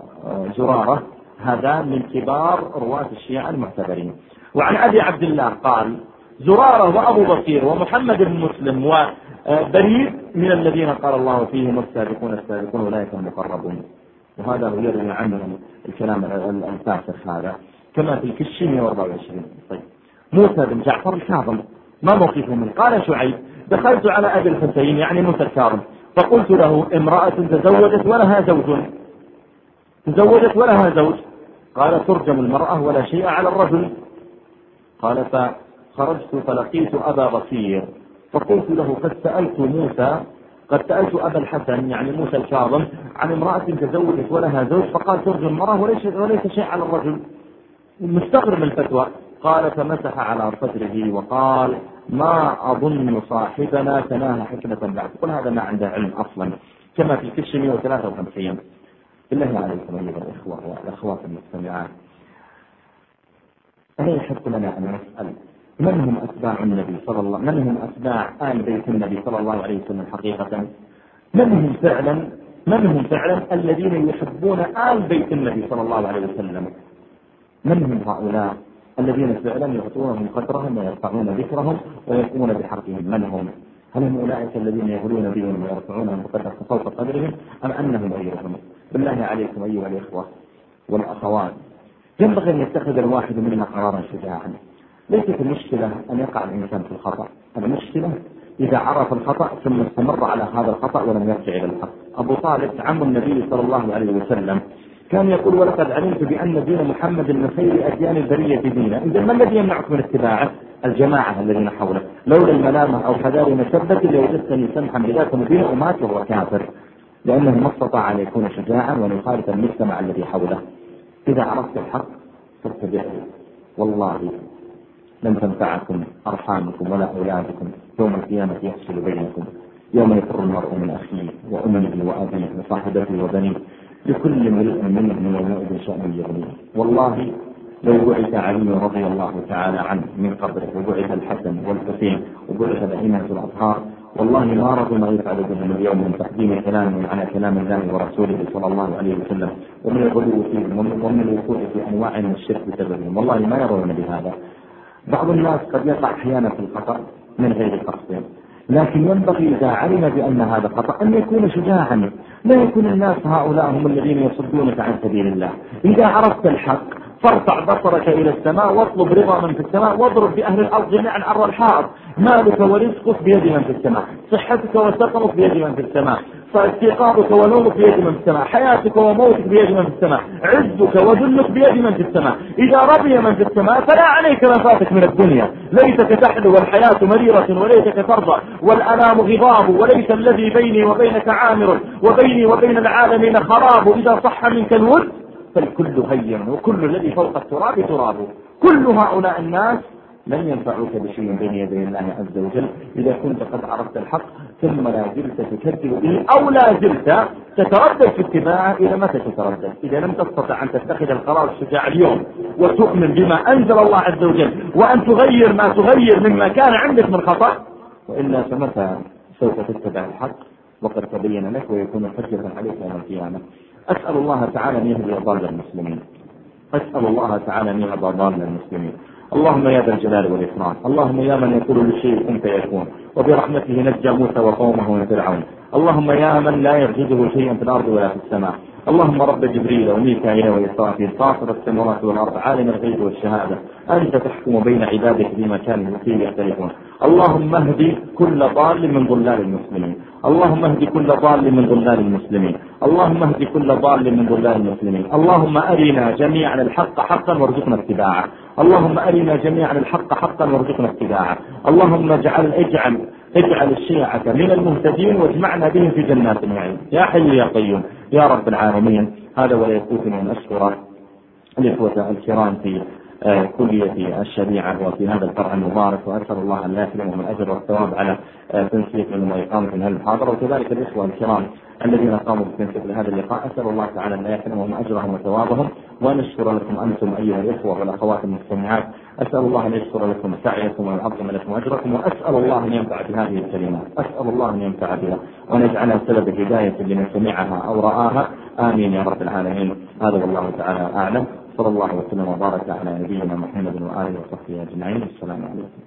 S1: وزرارة هذا من كبار رواة الشيعة المعتبرين. وعن أبي عبد الله قال زرارة وأبو بصير ومحمد بن مسلم وبريد من الذين قال الله فيهم السابقون السابقون أولئك المقربون. وهذا هو يروي عنه الكلام الفاسخ هذا كما في الكشي مئة وأربعة وعشرين. طيب موسى بن جعفر الكاظم ما موقفه من؟ قال شعيب دخلت على أبي الحسين يعني موسى الكاظم فقلت له امرأة تزوجت ولها زوج تزوجت ولها زوج. قال ترجم المرأة ولا شيء على الرجل. قال فخرجت فلقيت أبا بصير فقلت له قد سألت موسى قد سألت أبا الحسن يعني موسى الكاظم عن امرأة تزوجت ولها زوج فقال ترجم المرأة وليس, وليس شيء على الرجل. مستغرب الفتوى. قال فمسح على صدره وقال ما أظن صاحبنا تناهى حكمة بعد. قل هذا ما عنده علم أصلا كما في الكشف مئة وثلاثة وخمسين. بالله عليكم أيها الإخوة والأخوات المستمعات، ألا يحب لنا أن نسأل من هم أتباع النبي صلى الله من هم أتباع آل بيت النبي صلى الله عليه وسلم حقيقة؟ من هم فعلا من هم فعلا الذين يحبون آل بيت النبي صلى الله عليه وسلم؟ من هم هؤلاء الذين فعلا يعطونهم قدرهم ويرفعون ذكرهم ويقومون بحقهم؟ من هم؟ هل هم أولئك الذين يغلون بهم ويرفعونهم بقدر فوق قدرهم أم أنهم غيرهم؟ بالله عليكم أيها الإخوة والأخوات، ينبغي أن يتخذ الواحد منا قرارا شجاعا. ليست المشكلة أن يقع الإنسان في الخطأ، المشكلة إذا عرف الخطأ ثم استمر على هذا الخطأ ولم يرجع إلى الحق. أبو طالب عم النبي صلى الله عليه وسلم كان يقول: ولقد علمت بأن دين محمد من خير أديان البرية دينا. إذا ما الذي يمنعك من اتباعه؟ الجماعة الذين حوله. لولا الملامة أو حذار مسبة لوجدتني سمحا بذاك مبين ومات وهو كافر، لأنه ما استطاع أن يكون شجاعا وأن يخالف المجتمع الذي حوله. إذا عرفت الحق فاتبعه، والله لن تنفعكم أرحامكم ولا أولادكم، يوم القيامة يفصل بينكم، يوم يفر المرء من أخيه وأمه وأبيه وصاحبته وبنيه، لكل امرئ منهم يومئذ شأن يغنيه. والله لو بعث علي رضي الله تعالى عنه من قبره وبعث الحسن والحسين وبعث الأئمة الأطهار، والله ما رضوا ما يفعل بهم اليوم من تقديم كلامهم على كلام الله ورسوله صلى الله عليه وسلم، ومن الغلو فيهم ومن الوقوع في أنواع من الشرك بسببهم، والله ما يرون بهذا. بعض الناس قد يقع أحيانا في الخطأ من غير قصد، لكن ينبغي إذا علم بأن هذا خطأ أن يكون شجاعا، لا يكون الناس هؤلاء هم الذين يصدونك عن سبيل الله. إذا عرفت الحق فارفع بصرك إلى السماء واطلب رضا من في السماء، واضرب بأهل الأرض جميعا عرى الحائط. مالك ورزقك بيد من في السماء، صحتك وسقمك بيد من في السماء، استيقاظك ونومك بيد من في السماء، حياتك وموتك بيد من في السماء، عزك وذلك بيد من في السماء. إذا رضي من في السماء فلا عليك ما فاتك من الدنيا. ليتك تحلو والحياة مريرة وليتك ترضى والأنام غضاب، وليس الذي بيني وبينك عامر وبيني وبين العالمين خراب. إذا صح منك الود فالكل هين وكل الذي فوق التراب تراب. كل هؤلاء الناس لن ينفعوك بشيء بين يدي الله عز وجل إذا كنت قد عرفت الحق ثم لا زلت تكذب به أو لا زلت تتردد في اتباعه. إذا متى تتردد؟ إذا لم تستطع أن تتخذ القرار الشجاع اليوم وتؤمن بما أنزل الله عز وجل وأن تغير ما تغير مما كان عندك من خطأ، وإلا فمتى سوف تتبع الحق وقد تبين لك ويكون حجة عليك يوم القيامة. أسأل الله تعالى أن يهدي ضال المسلمين، أسأل الله تعالى أن يهدي ضال المسلمين. اللهم يا ذا الجلال والإكرام، اللهم يا من يقول للشيء كن فيكون، وبرحمته نجى موسى وقومه من فرعون. اللهم يا من لا يعجزه شيء في الأرض ولا في السماء. اللهم رب جبريل وميكائيل وإسرافيل فاطر السماوات والأرض عالم الغيب والشهادة، أنت تحكم بين عبادك فيما كانوا فيه يختلفون. اللهم اهدي كل ضال من ضلال المسلمين، اللهم اهدي كل ضال من ضلال المسلمين، اللهم اهدي كل ضال من ضلال المسلمين. اللهم أرنا جميعا الحق حقا وارزقنا اتباعه، اللهم أرنا جميعا الحق حقا وارزقنا اتباعه. اللهم اجعل اجعل اجعل الشيعة من المهتدين واجمعنا بهم في جنات النعيم يا حي يا قيوم يا رب العالمين. هذا ولا يفوتني أن أشكر الإخوة الكرام في آه كلية الشريعة وفي هذا الفرع المبارك، وأسأل الله أن لا يحرمهم الأجر والثواب على آه تنسيقهم وإقامة هذه المحاضرة، وكذلك الإخوة الكرام الذين قاموا بتنسيق لهذا اللقاء، أسأل الله تعالى أن لا يحرمهم أجرهم وثوابهم، وأن يشكر لكم أنتم أيها الإخوة والأخوات المستمعات. أسأل الله أن يشكر لكم سعيكم ويعظم لكم أجركم، وأسأل الله أن ينفع بهذه الكلمات، أسأل الله أن ينفع بها وأن يجعلها سبب هداية لمن سمعها أو رآها، آمين يا رب العالمين. هذا والله تعالى أعلم. صلى الله وسلم وبارك على نبينا محمد وآله وصحبه أجمعين. السلام عليكم.